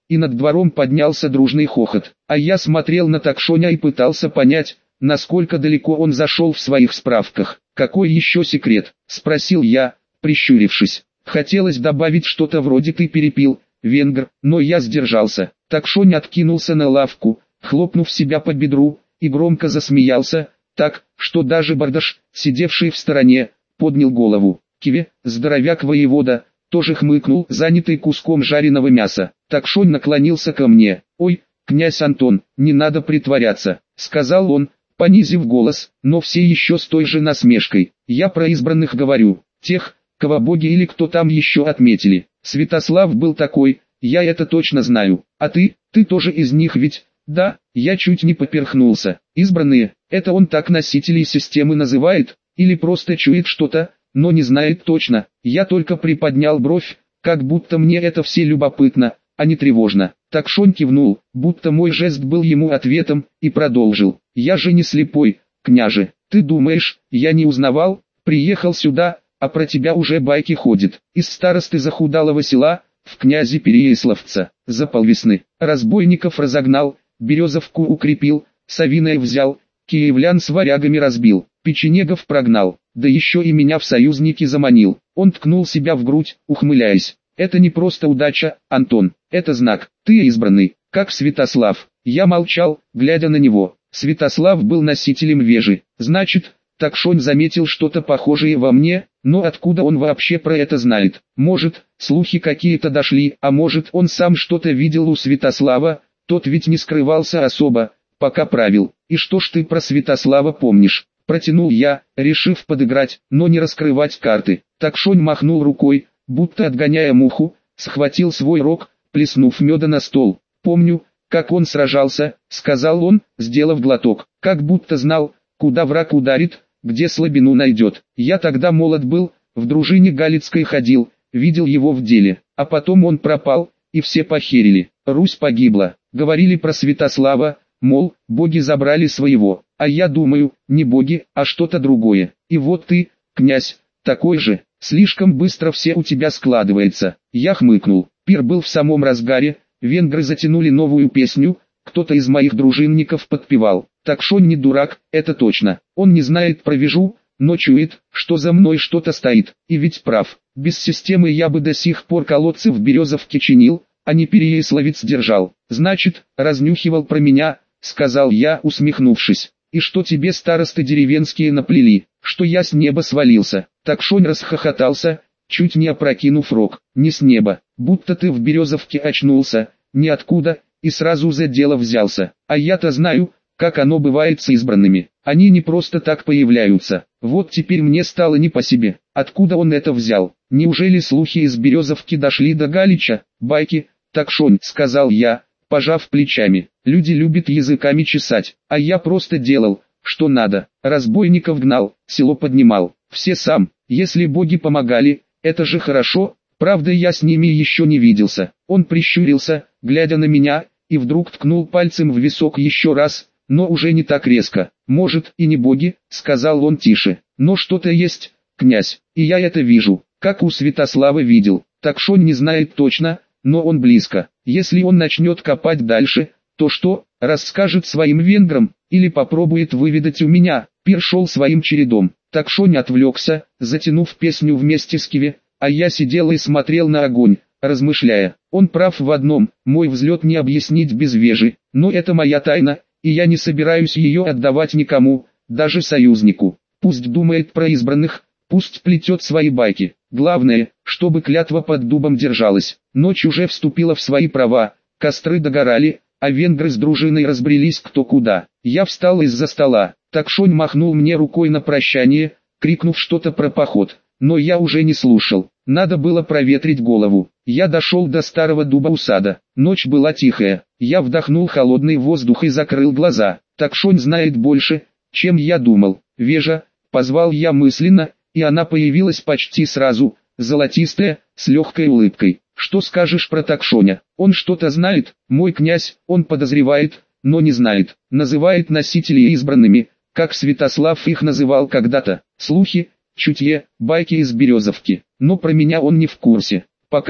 S1: и над двором поднялся дружный хохот. А я смотрел на Такшоня и пытался понять, насколько далеко он зашел в своих справках. «Какой еще секрет?» – спросил я, прищурившись. Хотелось добавить что-то вроде «ты перепил, венгр», но я сдержался. Такшонь откинулся на лавку, хлопнув себя по бедру, и громко засмеялся, так, что даже Бардаш, сидевший в стороне, поднял голову. Киве, здоровяк-воевода, тоже хмыкнул, занятый куском жареного мяса. Такшонь наклонился ко мне. «Ой, князь Антон, не надо притворяться», — сказал он, понизив голос, но все еще с той же насмешкой. «Я про избранных говорю, тех, кого боги или кто там еще отметили. Святослав был такой, я это точно знаю. А ты тоже из них ведь?» «Да», я чуть не поперхнулся. «Избранные, это он так носителей системы называет, или просто чует что-то, но не знает точно?» Я только приподнял бровь, как будто мне это все любопытно, а не тревожно. Такшонь кивнул, будто мой жест был ему ответом, и продолжил. «Я же не слепой, княже. Ты думаешь, я не узнавал? Приехал сюда, а про тебя уже байки ходят. Из старосты захудалого села, в князи Переяславца, за полвесны. Разбойников разогнал, Березовку укрепил, Савиное взял, киевлян с варягами разбил, печенегов прогнал, да еще и меня в союзники заманил». Он ткнул себя в грудь, ухмыляясь. «Это не просто удача, Антон, это знак, ты избранный, как Святослав». Я молчал, глядя на него. Святослав был носителем вежи, значит, Такшонь заметил что-то похожее во мне, но откуда он вообще про это знает? Может, слухи какие-то дошли, а может он сам что-то видел у Святослава, тот ведь не скрывался особо, пока правил. «И что ж ты про Святослава помнишь?» Протянул я, решив подыграть, но не раскрывать карты. Такшонь махнул рукой, будто отгоняя муху, схватил свой рог, плеснув меда на стол. «Помню, как он сражался», — сказал он, сделав глоток, как будто знал, куда враг ударит, где слабину найдет. «Я тогда молод был, в дружине Галицкой ходил, видел его в деле, а потом он пропал, и все похерили. Русь погибла. Говорили про Святослава, мол, боги забрали своего, а я думаю, не боги, а что-то другое. И вот ты, князь, такой же, слишком быстро все у тебя складывается». Я хмыкнул. Пир был в самом разгаре, венгры затянули новую песню, кто-то из моих дружинников подпевал. Такшонь не дурак, это точно. Он не знает про вежу, но чует, что за мной что-то стоит. И ведь прав. Без системы я бы до сих пор колодцы в Березовке чинил, а не Переяславец держал. «Значит, разнюхивал про меня», — сказал я, усмехнувшись. «И что тебе старосты деревенские наплели, что я с неба свалился?» Такшонь расхохотался, чуть не опрокинув рог. «Не с неба, будто ты в Березовке очнулся, ниоткуда, и сразу за дело взялся. А я-то знаю, как оно бывает с избранными. Они не просто так появляются. Вот теперь мне стало не по себе. Откуда он это взял? Неужели слухи из Березовки дошли до Галича? Байки?» «Такшонь», — сказал я, пожав плечами. «Люди любят языками чесать, а я просто делал, что надо. Разбойников гнал, село поднимал. Все сам. Если боги помогали, это же хорошо. Правда, я с ними еще не виделся». Он прищурился, глядя на меня, и вдруг ткнул пальцем в висок еще раз, но уже не так резко. «Может, и не боги», — сказал он тише, — «но что-то есть, князь, и я это вижу, как у Святослава видел. Такшонь не знает точно, но он близко. Если он начнет копать дальше, то что, расскажет своим венграм, или попробует выведать у меня?» Пир шел своим чередом. Такшонь отвлекся, затянув песню вместе с Киве, а я сидел и смотрел на огонь, размышляя. Он прав в одном, мой взлет не объяснить без вежи, но это моя тайна, и я не собираюсь ее отдавать никому, даже союзнику. Пусть думает про избранных, пусть плетет свои байки. Главное, чтобы клятва под дубом держалась. Ночь уже вступила в свои права, костры догорали, а венгры с дружиной разбрелись кто куда. Я встал из-за стола. Такшонь махнул мне рукой на прощание, крикнув что-то про поход, но я уже не слушал. Надо было проветрить голову. Я дошел до старого дуба у сада. Ночь была тихая. Я вдохнул холодный воздух и закрыл глаза. Такшонь знает больше, чем я думал. «Вежа», — позвал я мысленно, и она появилась почти сразу, золотистая, с легкой улыбкой. «Что скажешь про Такшоня? Он что-то знает, мой князь, он подозревает, но не знает. Называет носителей избранными, как Святослав их называл когда-то. Слухи, чутье, байки из Березовки. Но про меня он не в курсе. Пока.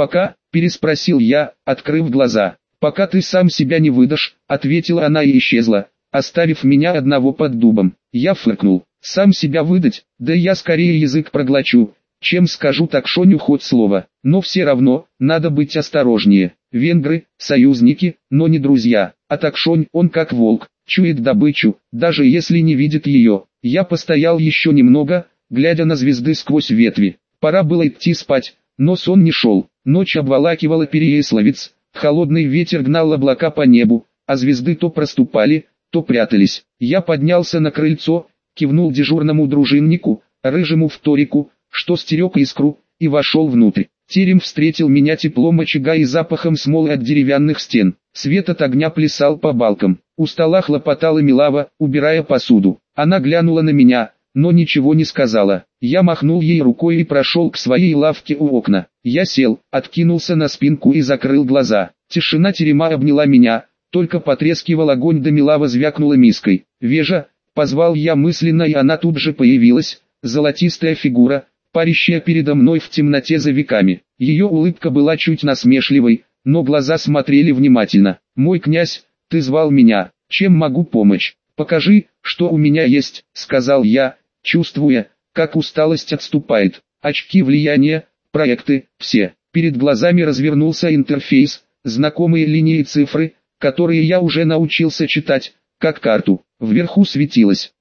S1: «Пока», переспросил я, открыв глаза. «Пока ты сам себя не выдашь», ответила она и исчезла, оставив меня одного под дубом. Я фыркнул. «Сам себя выдать? Да я скорее язык проглочу, чем скажу Такшоню хоть слово. Но все равно, надо быть осторожнее. Венгры – союзники, но не друзья, а Такшонь, он как волк, чует добычу, даже если не видит ее». Я постоял еще немного, глядя на звезды сквозь ветви. Пора было идти спать, но сон не шел. Ночь обволакивала Переяславец, холодный ветер гнал облака по небу, а звезды то проступали, то прятались. Я поднялся на крыльцо, кивнул дежурному дружиннику, рыжему вторику, что стерег искру, и вошел внутрь. Терем встретил меня теплом очага и запахом смолы от деревянных стен. Свет от огня плясал по балкам. У стола хлопотала Милава, убирая посуду. Она глянула на меня, но ничего не сказала. Я махнул ей рукой и прошел к своей лавке у окна. Я сел, откинулся на спинку и закрыл глаза. Тишина терема обняла меня, только потрескивал огонь да Милава звякнула миской. «Вежа!» — позвал я мысленно, и она тут же появилась, золотистая фигура, парящая передо мной в темноте за веками. Ее улыбка была чуть насмешливой, но глаза смотрели внимательно. «Мой князь, ты звал меня, чем могу помочь?» «Покажи, что у меня есть», — сказал я, чувствуя, как усталость отступает. Очки влияния, проекты, все. Перед глазами развернулся интерфейс, знакомые линии и цифры, которые я уже научился читать, как карту. Вверху светилось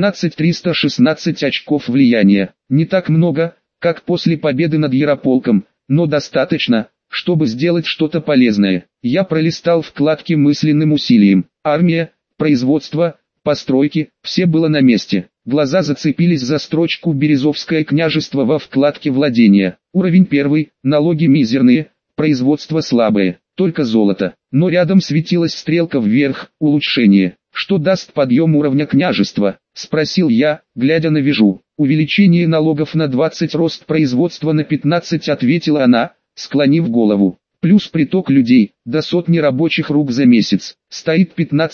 S1: 18316 очков влияния. Не так много, как после победы над Ярополком, но достаточно, чтобы сделать что-то полезное. Я пролистал вкладки мысленным усилием. Армия, производство, постройки, все было на месте. Глаза зацепились за строчку «Березовское княжество» во вкладке «Владения». Уровень 1, налоги мизерные, производство слабое, только золото. Но рядом светилась стрелка вверх, улучшение. «Что даст подъем уровня княжества?» — спросил я, глядя на Вежу. «Увеличение налогов на 20, рост производства на 15», — ответила она, склонив голову. «Плюс приток людей, до сотни рабочих рук за месяц. Стоит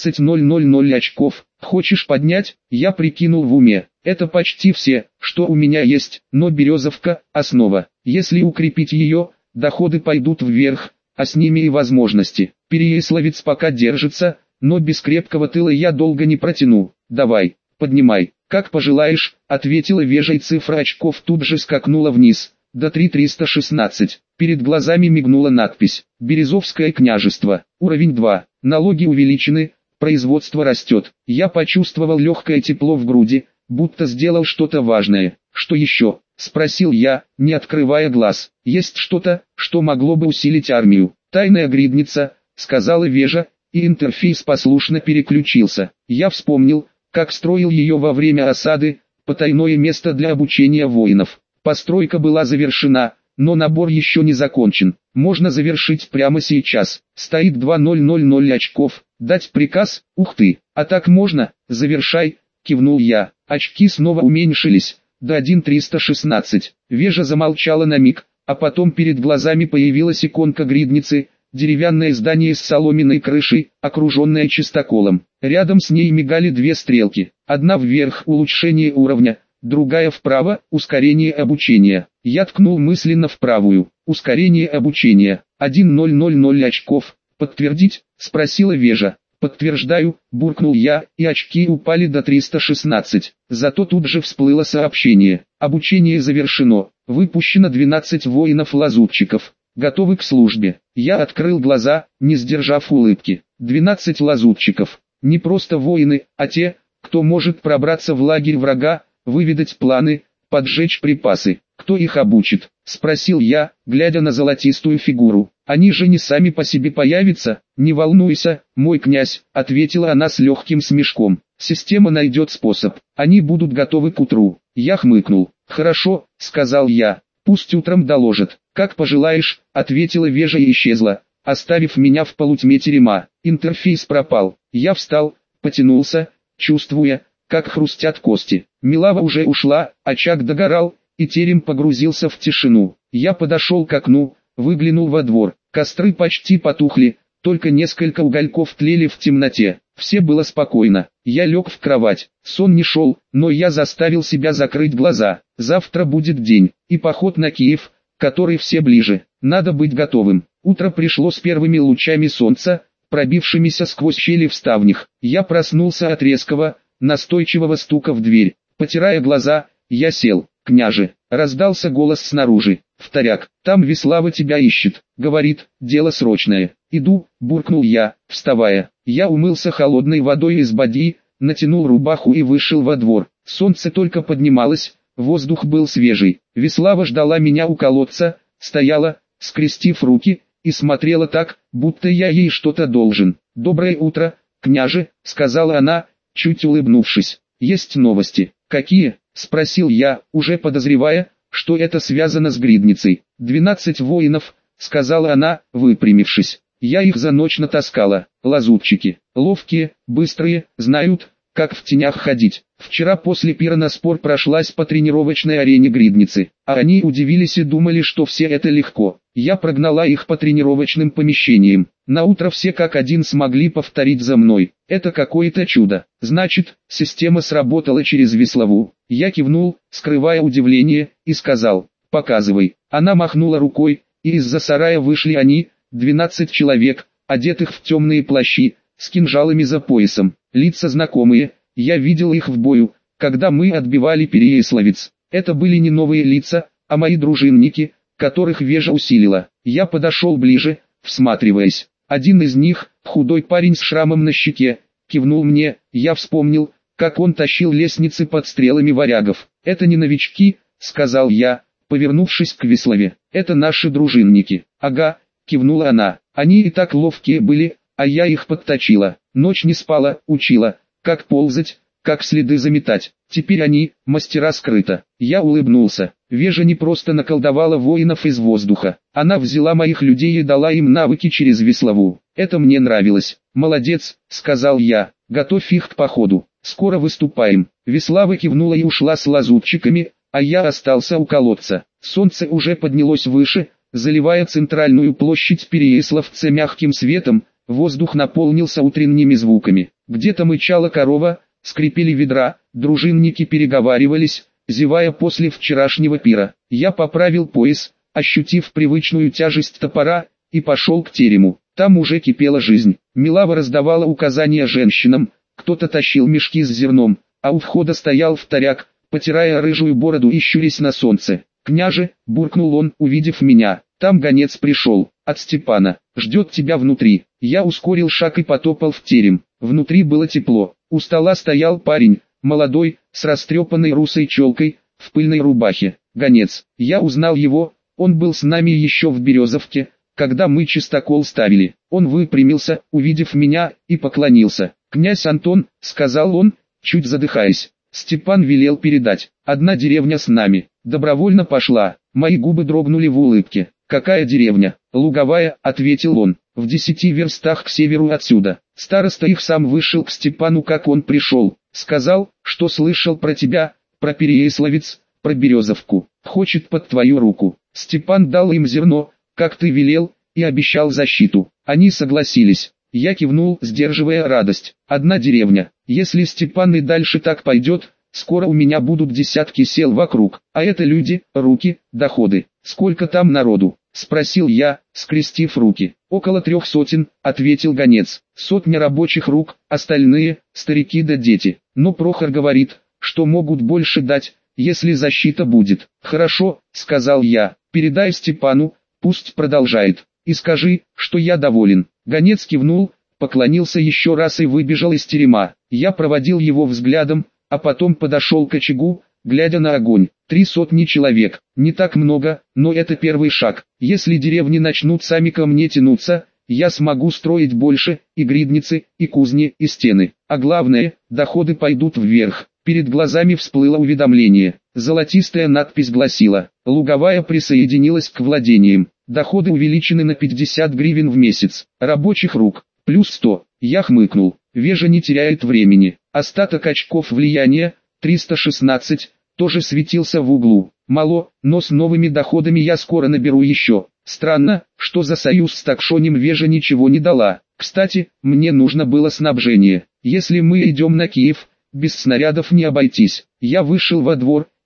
S1: 15000 очков. Хочешь поднять?» Я прикинул в уме. Это почти все, что у меня есть, но Березовка – основа. Если укрепить ее, доходы пойдут вверх, а с ними и возможности. Переяславец пока держится, но без крепкого тыла я долго не протяну. «Давай, поднимай, как пожелаешь», — ответила Вежа, и цифра очков тут же скакнула вниз, до 3316. Перед глазами мигнула надпись «Березовское княжество», уровень 2, налоги увеличены, производство растет. Я почувствовал легкое тепло в груди, будто сделал что-то важное. «Что еще?» — спросил я, не открывая глаз. «Есть что-то, что могло бы усилить армию». «Тайная гридница», — сказала Вежа, и интерфейс послушно переключился. Я вспомнил, как строил ее во время осады, потайное место для обучения воинов. Постройка была завершена, но набор еще не закончен. Можно завершить прямо сейчас. Стоит 2000 очков. Дать приказ? Ух ты! А так можно? Завершай, кивнул я. Очки снова уменьшились, до 1316. Вежа замолчала на миг, а потом перед глазами появилась иконка гридницы, деревянное здание с соломенной крышей, окруженное чистоколом. Рядом с ней мигали две стрелки. Одна вверх – улучшение уровня, другая вправо – ускорение обучения. Я ткнул мысленно в правую. Ускорение обучения. 1000 очков. «Подтвердить?» – спросила Вежа. «Подтверждаю», – буркнул я, и очки упали до 316. Зато тут же всплыло сообщение. Обучение завершено. Выпущено 12 воинов-лазутчиков. Готовы к службе. Я открыл глаза, не сдержав улыбки. 12 лазутчиков. Не просто воины, а те, кто может пробраться в лагерь врага, выведать планы, поджечь припасы. «Кто их обучит?» – спросил я, глядя на золотистую фигуру. «Они же не сами по себе появятся?» «Не волнуйся, мой князь», – ответила она с легким смешком. «Система найдет способ. Они будут готовы к утру». Я хмыкнул. «Хорошо», – сказал я. «Пусть утром доложат». «Как пожелаешь», — ответила Вежа и исчезла, оставив меня в полутьме терема. Интерфейс пропал. Я встал, потянулся, чувствуя, как хрустят кости. Милава уже ушла, очаг догорал, и терем погрузился в тишину. Я подошел к окну, выглянул во двор. Костры почти потухли, только несколько угольков тлели в темноте. Все было спокойно. Я лег в кровать. Сон не шел, но я заставил себя закрыть глаза. Завтра будет день, и поход на Киев, который все ближе. надо быть готовым. Утро пришло с первыми лучами солнца, пробившимися сквозь щели в ставнях. Я проснулся от резкого, настойчивого стука в дверь. Потирая глаза, я сел. «Княже!» — раздался голос снаружи. «Вторяк, там Веслава тебя ищет. Говорит, дело срочное». «Иду», — буркнул я, вставая. Я умылся холодной водой из бадьи, натянул рубаху и вышел во двор. Солнце только поднималось, воздух был свежий. Веслава ждала меня у колодца, стояла, скрестив руки, и смотрела так, будто я ей что-то должен. «Доброе утро, княже», — сказала она, чуть улыбнувшись. «Есть новости». «Какие?» — спросил я, уже подозревая, что это связано с гридницей. 12 воинов, — сказала она, выпрямившись. «Я их за ночь натаскала. Лазутчики, ловкие, быстрые, знают, как в тенях ходить. Вчера после пира на спор прошлась по тренировочной арене гридницы, а они удивились и думали, что все это легко. Я прогнала их по тренировочным помещениям. Наутро все как один смогли повторить за мной. Это какое-то чудо. Значит, система сработала через Веславу». Я кивнул, скрывая удивление, и сказал: «Показывай». Она махнула рукой, и из-за сарая вышли они, 12 человек, одетых в темные плащи, с кинжалами за поясом. Лица знакомые, я видел их в бою, когда мы отбивали Переяславец. Это были не новые лица, а мои дружинники, которых вежа усилила. Я подошел ближе, всматриваясь. Один из них, худой парень с шрамом на щеке, кивнул мне. Я вспомнил, как он тащил лестницы под стрелами варягов. «Это не новички», — сказал я, повернувшись к Веславе. «Это наши дружинники». «Ага», — кивнула она. «Они и так ловкие были, а я их подточила. Ночь не спала, учила, как ползать, как следы заметать. Теперь они, мастера скрыто». Я улыбнулся. Вежа не просто наколдовала воинов из воздуха. Она взяла моих людей и дала им навыки через Веславу. Это мне нравилось. «Молодец», — сказал я. «Готовь их к походу. Скоро выступаем». Веслава кивнула и ушла с лазутчиками, а я остался у колодца. Солнце уже поднялось выше, заливая центральную площадь Переяславца мягким светом. Воздух наполнился утренними звуками. Где-то мычала корова, скрипели ведра, дружинники переговаривались, зевая после вчерашнего пира. Я поправил пояс, ощутив привычную тяжесть топора, и пошел к терему. Там уже кипела жизнь. Милава раздавала указания женщинам, кто-то тащил мешки с зерном, а у входа стоял вторяк, потирая рыжую бороду и щурясь на солнце. «Княже», — буркнул он, увидев меня, — «там гонец пришел, от Степана, ждет тебя внутри». Я ускорил шаг и потопал в терем. Внутри было тепло. У стола стоял парень, молодой, с растрепанной русой челкой, в пыльной рубахе. Гонец. Я узнал его, он был с нами еще в Березовке, когда мы чистокол ставили. Он выпрямился, увидев меня, и поклонился. «Князь Антон», — сказал он, чуть задыхаясь. «Степан велел передать. Одна деревня с нами. Добровольно пошла». Мои губы дрогнули в улыбке. «Какая деревня?» «Луговая», — ответил он. «В 10 верстах к северу отсюда». Староста их сам вышел к Степану, как он пришел. Сказал, что слышал про тебя, про Переяславец, про Березовку. Хочет под твою руку. Степан дал им зерно, как ты велел, и обещал защиту. Они согласились. Я кивнул, сдерживая радость. Одна деревня. Если Степан и дальше так пойдет, скоро у меня будут десятки сел вокруг. А это люди, руки, доходы. Сколько там народу? Спросил я, скрестив руки. «Около 300, ответил гонец. 100 рабочих рук, остальные – старики да дети. Но Прохор говорит, что могут больше дать, если защита будет». «Хорошо», – сказал я, – «передай Степану, пусть продолжает. И скажи, что я доволен». Гонец кивнул, поклонился еще раз и выбежал из терема. Я проводил его взглядом, а потом подошел к очагу, глядя на огонь. 300 человек, не так много, но это первый шаг. Если деревни начнут сами ко мне тянуться, я смогу строить больше, и гридницы, и кузни, и стены. А главное, доходы пойдут вверх. Перед глазами всплыло уведомление. Золотистая надпись гласила: «Луговая присоединилась к владениям. Доходы увеличены на 50 гривен в месяц. Рабочих рук, плюс 100. Я хмыкнул. Вежа не теряет времени. Остаток очков влияния, 316, тоже светился в углу. Мало, но с новыми доходами я скоро наберу еще. Странно, что за союз с Такшонем Вежа ничего не дала. Кстати, мне нужно было снабжение. Если мы идем на Киев, без снарядов не обойтись. Я вышел во двор,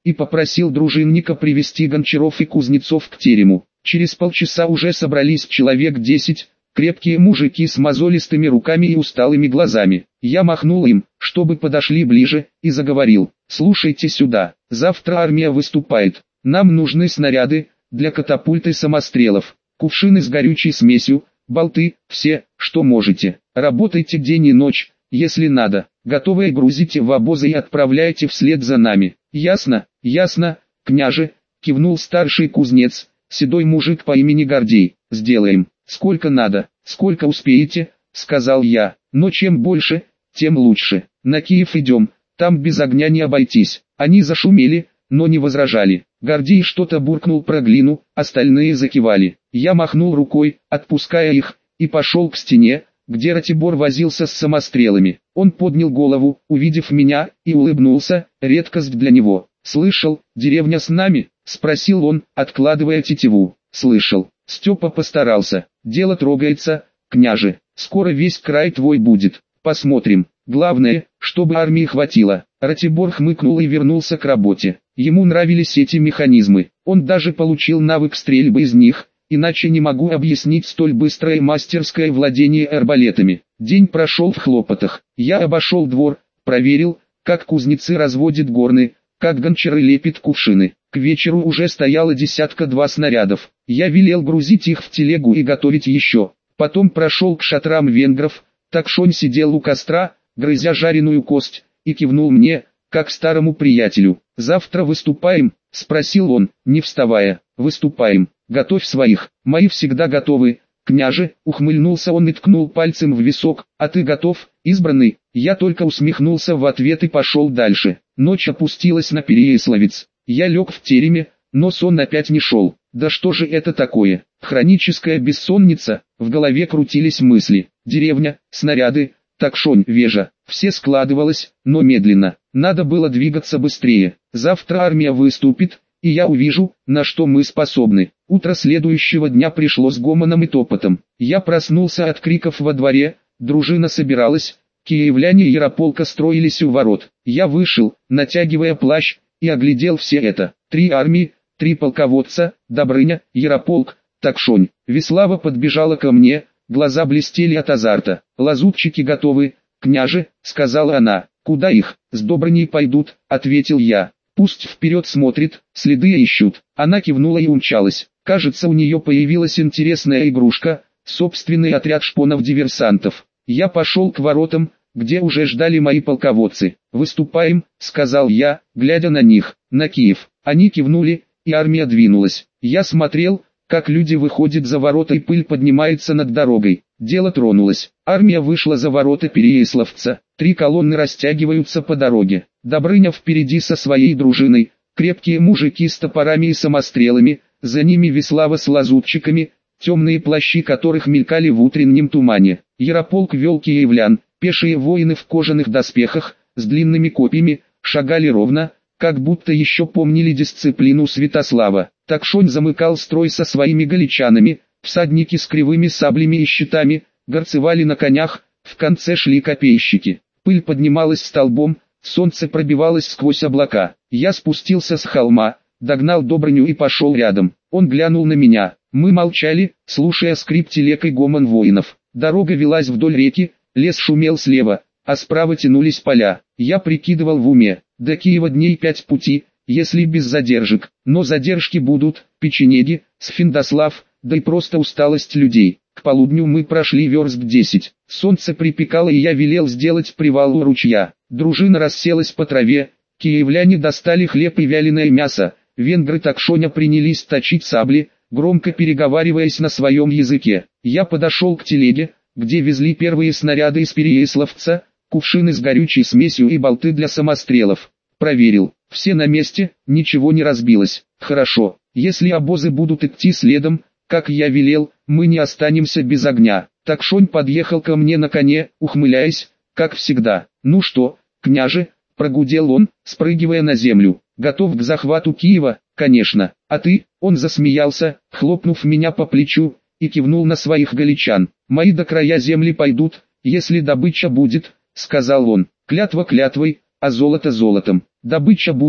S1: и попросил дружинника привести гончаров и кузнецов к терему. Через полчаса уже собрались человек 10, крепкие мужики с мозолистыми руками и усталыми глазами. Я махнул им, чтобы подошли ближе, и заговорил: «Слушайте сюда, завтра армия выступает. Нам нужны снаряды для катапульт и самострелов, кувшины с горючей смесью, болты, все, что можете. Работайте день и ночь, если надо. Готовые грузите в обозы и отправляйте вслед за нами». «Ясно, ясно, княже», — кивнул старший кузнец, седой мужик по имени Гордей. «Сделаем. Сколько надо, сколько успеете», — сказал я. «Но чем больше, тем лучше. На Киев идем, там без огня не обойтись». Они зашумели, но не возражали. Гордей что-то буркнул про глину, остальные закивали. Я махнул рукой, отпуская их, и пошел к стене, где Ратибор возился с самострелами. Он поднял голову, увидев меня, и улыбнулся, редкость для него. «Слышал, деревня с нами?» — спросил он, откладывая тетиву. «Слышал». Степа постарался. «Дело трогается, княже. Скоро весь край твой будет. Посмотрим. Главное, чтобы армии хватило». Ратибор хмыкнул и вернулся к работе. Ему нравились эти механизмы. Он даже получил навык стрельбы из них, иначе не могу объяснить столь быстрое мастерское владение арбалетами. День прошел в хлопотах. Я обошел двор, проверил, как кузнецы разводят горны, как гончары лепят кувшины. К вечеру уже стояло 10-2 снарядов. Я велел грузить их в телегу и готовить еще. Потом прошел к шатрам венгров. Такшонь сидел у костра, грызя жареную кость, и кивнул мне, как старому приятелю. «Завтра выступаем?» — спросил он, не вставая. «Выступаем. Готовь своих. Мои всегда готовы, княже», — ухмыльнулся он и ткнул пальцем в висок. «А ты готов, избранный?» Я только усмехнулся в ответ и пошел дальше. Ночь опустилась на Переяславец. Я лег в тереме, но сон опять не шел. Да что же это такое? Хроническая бессонница. В голове крутились мысли. Деревня, снаряды, Такшонь, Вежа. Все складывалось, но медленно. Надо было двигаться быстрее. Завтра армия выступит, и я увижу, на что мы способны. Утро следующего дня пришло с гомоном и топотом. Я проснулся от криков во дворе, дружина собиралась, киевляне и ярополка строились у ворот. Я вышел, натягивая плащ, и оглядел все это. 3 армии, 3 полководца, Добрыня, Ярополк, Такшонь. Веслава подбежала ко мне, глаза блестели от азарта. «Лазутчики готовы, княже», — сказала она. «Куда их? С Добрыней пойдут», — ответил я. «Пусть вперед смотрит, следы ищут». Она кивнула и умчалась. Кажется, у нее появилась интересная игрушка, собственный отряд шпионов-диверсантов. Я пошел к воротам, где уже ждали мои полководцы. «Выступаем», — сказал я, глядя на них. «На Киев». Они кивнули, и армия двинулась. Я смотрел, как люди выходят за ворота и пыль поднимается над дорогой. Дело тронулось. Армия вышла за ворота Переяславца. 3 колонны растягиваются по дороге. Добрыня впереди со своей дружиной. Крепкие мужики с топорами и самострелами. За ними Веслава с лазутчиками, темные плащи которых мелькали в утреннем тумане. Ярополк вел киевлян. Пешие воины в кожаных доспехах, с длинными копьями, шагали ровно, как будто еще помнили дисциплину Святослава. Такшонь замыкал строй со своими галичанами, всадники с кривыми саблями и щитами, горцевали на конях, в конце шли копейщики. Пыль поднималась столбом, солнце пробивалось сквозь облака. Я спустился с холма, догнал Добрыню и пошел рядом. Он глянул на меня. Мы молчали, слушая скрип телег и гомон воинов. Дорога велась вдоль реки, лес шумел слева, а справа тянулись поля. Я прикидывал в уме, до Киева дней 5 пути, если без задержек, но задержки будут, печенеги, Сфиндослав, да и просто усталость людей. К полудню мы прошли верст 10. Солнце припекало, и я велел сделать привал у ручья. Дружина расселась по траве, киевляне достали хлеб и вяленое мясо, венгры Такшоня принялись точить сабли, громко переговариваясь на своем языке. Я подошел к телеге, где везли первые снаряды из Переяславца, кувшины с горючей смесью и болты для самострелов. Проверил, все на месте, ничего не разбилось. Хорошо, если обозы будут идти следом, как я велел, мы не останемся без огня. Такшонь подъехал ко мне на коне, ухмыляясь, как всегда. «Ну что, княже?» — прогудел он, спрыгивая на землю. «Готов к захвату Киева?» «Конечно. А ты?» — он засмеялся, хлопнув меня по плечу, и кивнул на своих галичан. «Мои до края земли пойдут, если добыча будет», — сказал он. «Клятва клятвой, а золото золотом. Добыча будет»,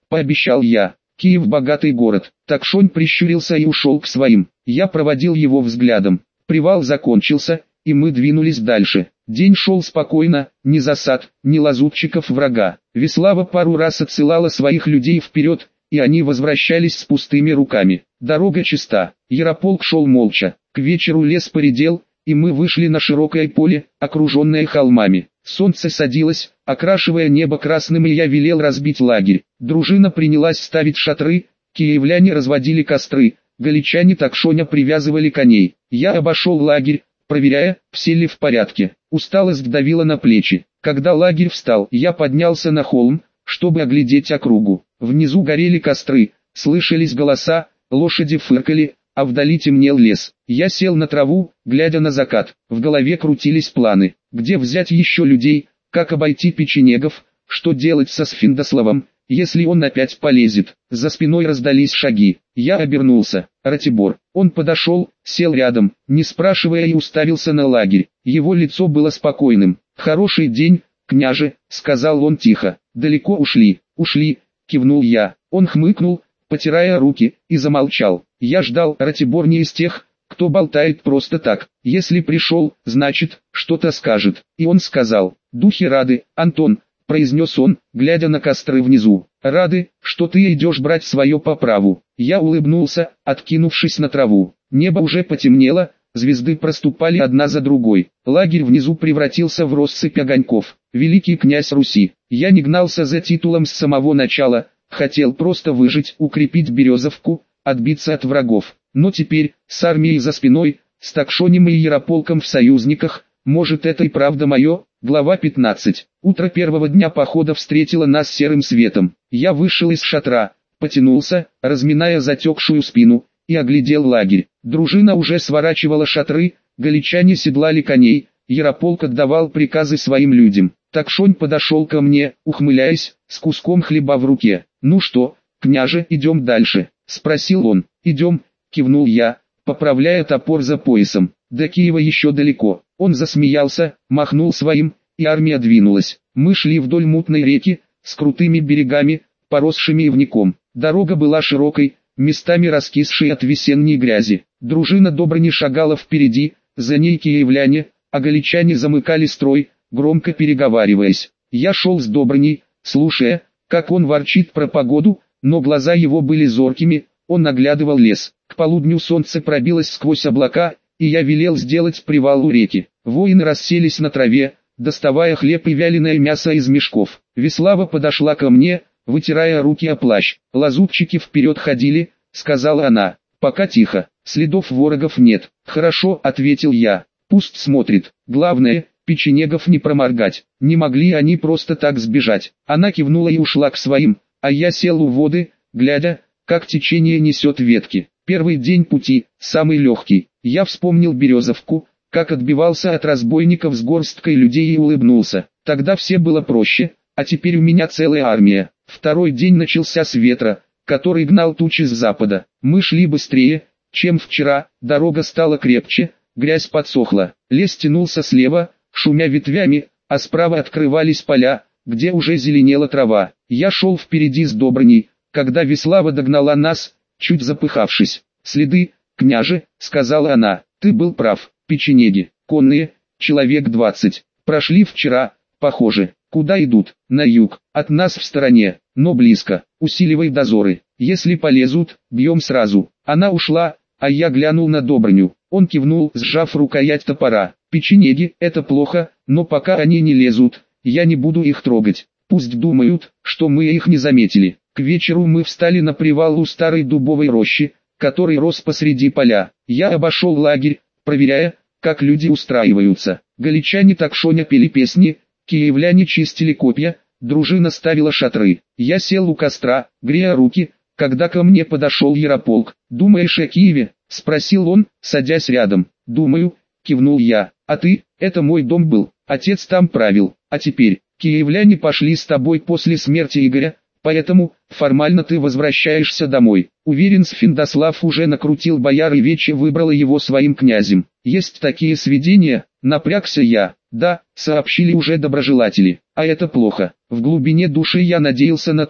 S1: пообещал я. Киев богатый город. Такшонь прищурился и ушел к своим. Я проводил его взглядом. Привал закончился, и мы двинулись дальше. День шел спокойно, ни засад, ни лазутчиков врага. Веслава пару раз отсылала своих людей вперед, и они возвращались с пустыми руками. Дорога чиста. Ярополк шел молча. К вечеру лес поредел, и мы вышли на широкое поле, окруженное холмами. Солнце садилось, окрашивая небо красным, и я велел разбить лагерь. Дружина принялась ставить шатры, киевляне разводили костры, галичане Такшоня привязывали коней. Я обошел лагерь, проверяя, все ли в порядке. Усталость давила на плечи. Когда лагерь встал, я поднялся на холм, чтобы оглядеть округу. Внизу горели костры, слышались голоса, лошади фыркали, а вдали темнел лес. Я сел на траву, глядя на закат. В голове крутились планы. Где взять еще людей, как обойти печенегов, что делать со Сфиндославом, если он опять полезет. За спиной раздались шаги. Я обернулся. Ратибор. Он подошел, сел рядом, не спрашивая, и уставился на лагерь. Его лицо было спокойным. «Хороший день, княже», — сказал он тихо. «Далеко ушли?» «Ушли», — кивнул я. Он хмыкнул, потирая руки, и замолчал. Я ждал. Ратибор не из тех, кто болтает просто так. Если пришел, значит, что-то скажет. И он сказал: «Духи рады, Антон», — произнес он, глядя на костры внизу. «Рады, что ты идешь брать свое по праву». Я улыбнулся, откинувшись на траву. Небо уже потемнело, звезды проступали одна за другой. Лагерь внизу превратился в россыпь огоньков. Великий князь Руси. Я не гнался за титулом с самого начала, хотел просто выжить, укрепить Березовку, отбиться от врагов. Но теперь, с армией за спиной, с Такшонем и Ярополком в союзниках, может, это и правда мое? Глава 15. Утро первого дня похода встретило нас серым светом. Я вышел из шатра, потянулся, разминая затекшую спину, и оглядел лагерь. Дружина уже сворачивала шатры, галичане седлали коней, Ярополк отдавал приказы своим людям. Такшонь подошел ко мне, ухмыляясь, с куском хлеба в руке. «Ну что, княже, идем дальше?» — спросил он. «Идем», — кивнул я, поправляя топор за поясом. «До Киева еще далеко». Он засмеялся, махнул своим, и армия двинулась. Мы шли вдоль мутной реки, с крутыми берегами, поросшими ивняком. Дорога была широкой, местами раскисшей от весенней грязи. Дружина Добрыни шагала впереди, за ней киевляне, а галичане замыкали строй, громко переговариваясь. Я шел с Добрыней, слушая, как он ворчит про погоду, но глаза его были зоркими, он оглядывал лес. К полудню солнце пробилось сквозь облака, и я велел сделать привал у реки. Воины расселись на траве, доставая хлеб и вяленое мясо из мешков. Веслава подошла ко мне, вытирая руки о плащ. «Лазутчики вперед ходили», — сказала она. «Пока тихо, следов ворогов нет». «Хорошо», — ответил я. «Пусть смотрит. Главное, печенегов не проморгать. Не могли они просто так сбежать». Она кивнула и ушла к своим, а я сел у воды, глядя, как течение несет ветки. Первый день пути, самый легкий. Я вспомнил Березовку, как отбивался от разбойников с горсткой людей, и улыбнулся. Тогда все было проще, а теперь у меня целая армия. Второй день начался с ветра, который гнал тучи с запада. Мы шли быстрее, чем вчера, дорога стала крепче, грязь подсохла. Лес тянулся слева, шумя ветвями, а справа открывались поля, где уже зеленела трава. Я шел впереди с Добрыней, когда Веслава догнала нас, чуть запыхавшись. «Следы, княже», — сказала она, — «ты был прав, печенеги, конные, человек 20, прошли вчера, похоже. Куда идут? На юг, от нас в стороне, но близко, усиливай дозоры, если полезут, бьем сразу». Она ушла, а я глянул на Добрыню. Он кивнул, сжав рукоять топора. «Печенеги, это плохо, но пока они не лезут, я не буду их трогать. Пусть думают, что мы их не заметили». К вечеру мы встали на привал у старой дубовой рощи, который рос посреди поля. Я обошел лагерь, проверяя, как люди устраиваются. Галичане Такшоня пели песни, киевляне чистили копья, дружина ставила шатры. Я сел у костра, грея руки, когда ко мне подошел Ярополк. «Думаешь о Киеве?» — спросил он, садясь рядом. «Думаю», — кивнул я. «А ты? Это мой дом был, отец там правил, а теперь, киевляне пошли с тобой после смерти Игоря, поэтому, формально ты возвращаешься домой». Уверен, Сфиндослав уже накрутил бояр, и Вече выбрала его своим князем. «Есть такие сведения?» — напрягся я. «Да», — сообщили уже доброжелатели. «А это плохо. В глубине души я надеялся на то,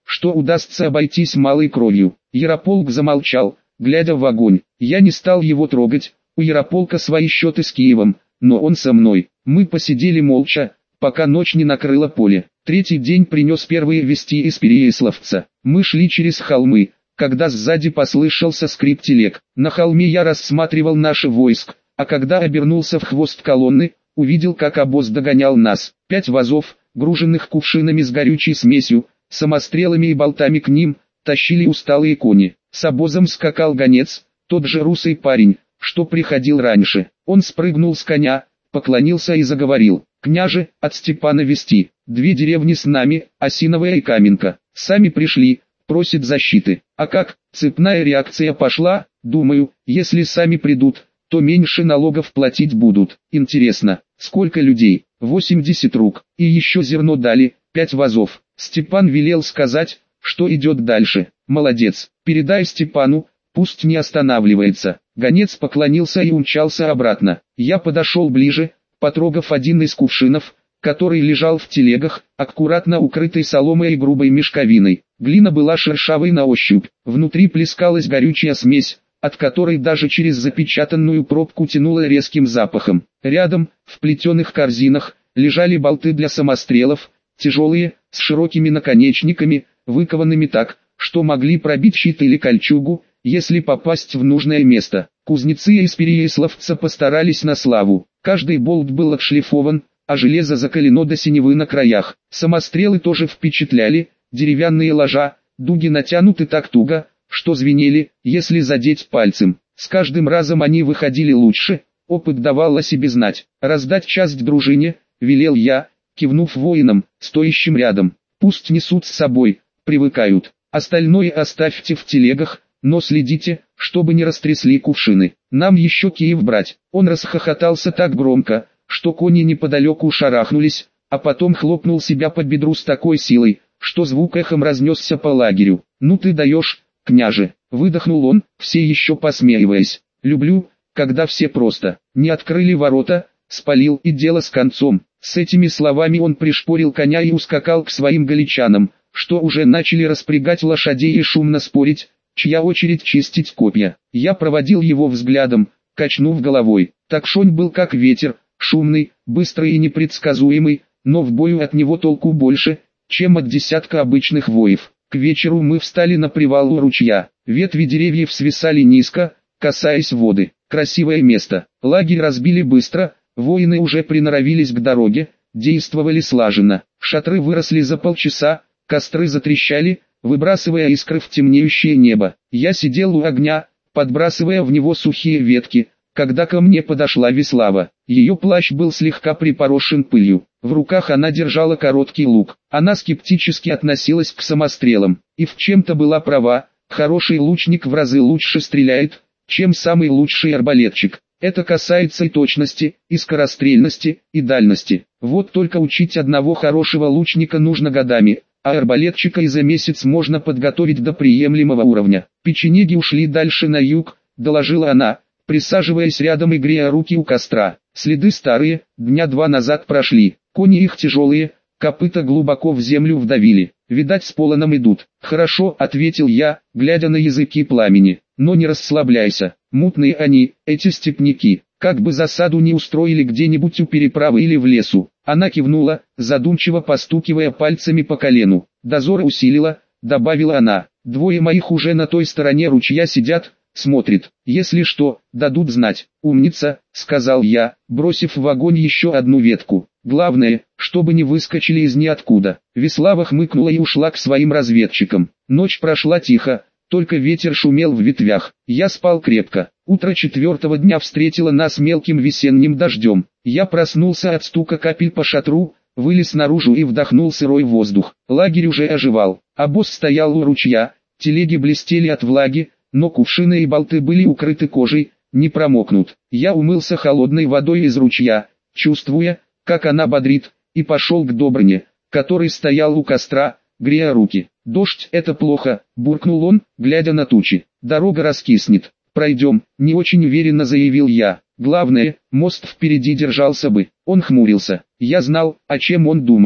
S1: что удастся обойтись малой кровью. Ярополк замолчал, глядя в огонь. Я не стал его трогать, у Ярополка свои счеты с Киевом, но он со мной. Мы посидели молча, пока ночь не накрыла поле. Третий день принес первые вести из Переяславца. Мы шли через холмы, когда сзади послышался скрип телег. На холме я рассматривал наше войско, а когда обернулся в хвост колонны, увидел, как обоз догонял нас. 5 вазов, груженных кувшинами с горючей смесью, самострелами и болтами к ним, тащили усталые кони. С обозом скакал гонец, тот же русый парень, что приходил раньше. Он спрыгнул с коня, поклонился и заговорил: «Княже, от Степана вести, 2 деревни с нами, Осиновая и Каменка, сами пришли, просит защиты». А как, цепная реакция пошла? Думаю, если сами придут, то меньше налогов платить будут. Интересно, сколько людей? 80 рук, и еще зерно дали, 5 вазов. Степан велел сказать, что идет дальше. Молодец, передай Степану, пусть не останавливается. Гонец поклонился и умчался обратно. Я подошел ближе, потрогав один из кувшинов, который лежал в телегах, аккуратно укрытый соломой и грубой мешковиной. Глина была шершавой на ощупь, внутри плескалась горючая смесь, от которой даже через запечатанную пробку тянуло резким запахом. Рядом, в плетеных корзинах, лежали болты для самострелов, тяжелые, с широкими наконечниками, выкованными так, что могли пробить щит или кольчугу, если попасть в нужное место. Кузнецы из Переяславца постарались на славу. Каждый болт был отшлифован, а железо закалено до синевы на краях. Самострелы тоже впечатляли, деревянные ложа, дуги натянуты так туго, что звенели, если задеть пальцем. С каждым разом они выходили лучше, опыт давал о себе знать. «Раздать часть дружине», — велел я, кивнув воинам, стоящим рядом. «Пусть несут с собой, привыкают. Остальное оставьте в телегах, но следите, чтобы не растрясли кувшины. Нам еще Киев брать». Он расхохотался так громко, что кони неподалеку шарахнулись, а потом хлопнул себя по бедру с такой силой, что звук эхом разнесся по лагерю. «Ну ты даешь, княже», — выдохнул он, все еще посмеиваясь. «Люблю, когда все просто. Не открыли ворота, спалил и дело с концом». С этими словами он пришпорил коня и ускакал к своим галичанам, что уже начали распрягать лошадей и шумно спорить, чья очередь чистить копья. Я проводил его взглядом, качнув головой. Такшонь был как ветер, шумный, быстрый и непредсказуемый, но в бою от него толку больше, чем от десятка обычных воев. К вечеру мы встали на привал у ручья. Ветви деревьев свисали низко, касаясь воды. Красивое место. Лагерь разбили быстро, воины уже приноровились к дороге, действовали слаженно. Шатры выросли за полчаса, костры затрещали, выбрасывая искры в темнеющее небо. Я сидел у огня, подбрасывая в него сухие ветки, когда ко мне подошла Веслава. Ее плащ был слегка припорошен пылью. В руках она держала короткий лук. Она скептически относилась к самострелам. И в чем-то была права, хороший лучник в разы лучше стреляет, чем самый лучший арбалетчик. Это касается и точности, и скорострельности, и дальности. Вот только учить одного хорошего лучника нужно годами, а арбалетчика и за месяц можно подготовить до приемлемого уровня. Печенеги ушли дальше на юг, доложила она, присаживаясь рядом и грея руки у костра. Следы старые, 2 дня назад прошли, кони их тяжелые, копыта глубоко в землю вдавили. Видать, с полоном идут. «Хорошо», — ответил я, глядя на языки пламени. «Но не расслабляйся, мутные они, эти степняки, как бы засаду не устроили где-нибудь у переправы или в лесу». Она кивнула, задумчиво постукивая пальцами по колену. «Дозор усилила», — добавила она. «2 моих уже на той стороне ручья сидят, смотрят. Если что, дадут знать». «Умница», — сказал я, бросив в огонь еще одну ветку. «Главное, чтобы не выскочили из ниоткуда». Веслава хмыкнула и ушла к своим разведчикам. Ночь прошла тихо, только ветер шумел в ветвях. Я спал крепко. Утро 4-го дня встретило нас мелким весенним дождем. Я проснулся от стука капель по шатру, вылез наружу и вдохнул сырой воздух. Лагерь уже оживал. Обоз стоял у ручья, телеги блестели от влаги, но кувшины и болты были укрыты кожей, не промокнут. Я умылся холодной водой из ручья, чувствуя, как она бодрит, и пошел к Добрыне, который стоял у костра, грея руки. «Дождь — это плохо», — буркнул он, глядя на тучи. «Дорога раскиснет. Пройдем», — не очень уверенно заявил я. «Главное, мост впереди держался бы». Он хмурился. Я знал, о чем он думает.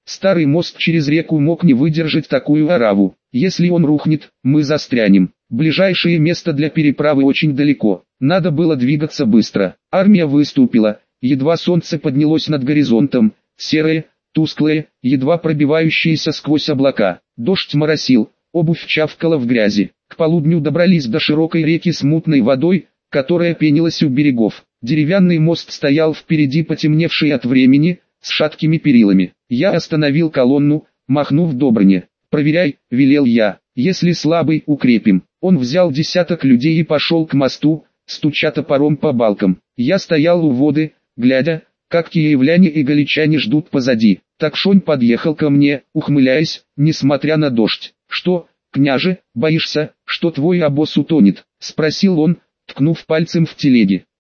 S1: Старый мост через реку мог не выдержать такую ораву. Если он рухнет, мы застрянем. Ближайшее место для переправы очень далеко. Надо было двигаться быстро. Армия выступила. Едва солнце поднялось над горизонтом, серое, тусклое, едва пробивающееся сквозь облака. Дождь моросил, обувь чавкала в грязи. К полудню добрались до широкой реки с мутной водой, которая пенилась у берегов. Деревянный мост стоял впереди, потемневший от времени, с шаткими перилами. Я остановил колонну, махнув Добрыне. «Проверяй», — велел я, — «если слабый, укрепим». Он взял десяток людей и пошел к мосту, стуча топором по балкам. Я стоял у воды, глядя, как киевляне и галичане ждут позади. Такшонь подъехал ко мне, ухмыляясь, несмотря на дождь. «Что, княже, боишься, что твой обоз утонет?» — спросил он, ткнув пальцем в телеге.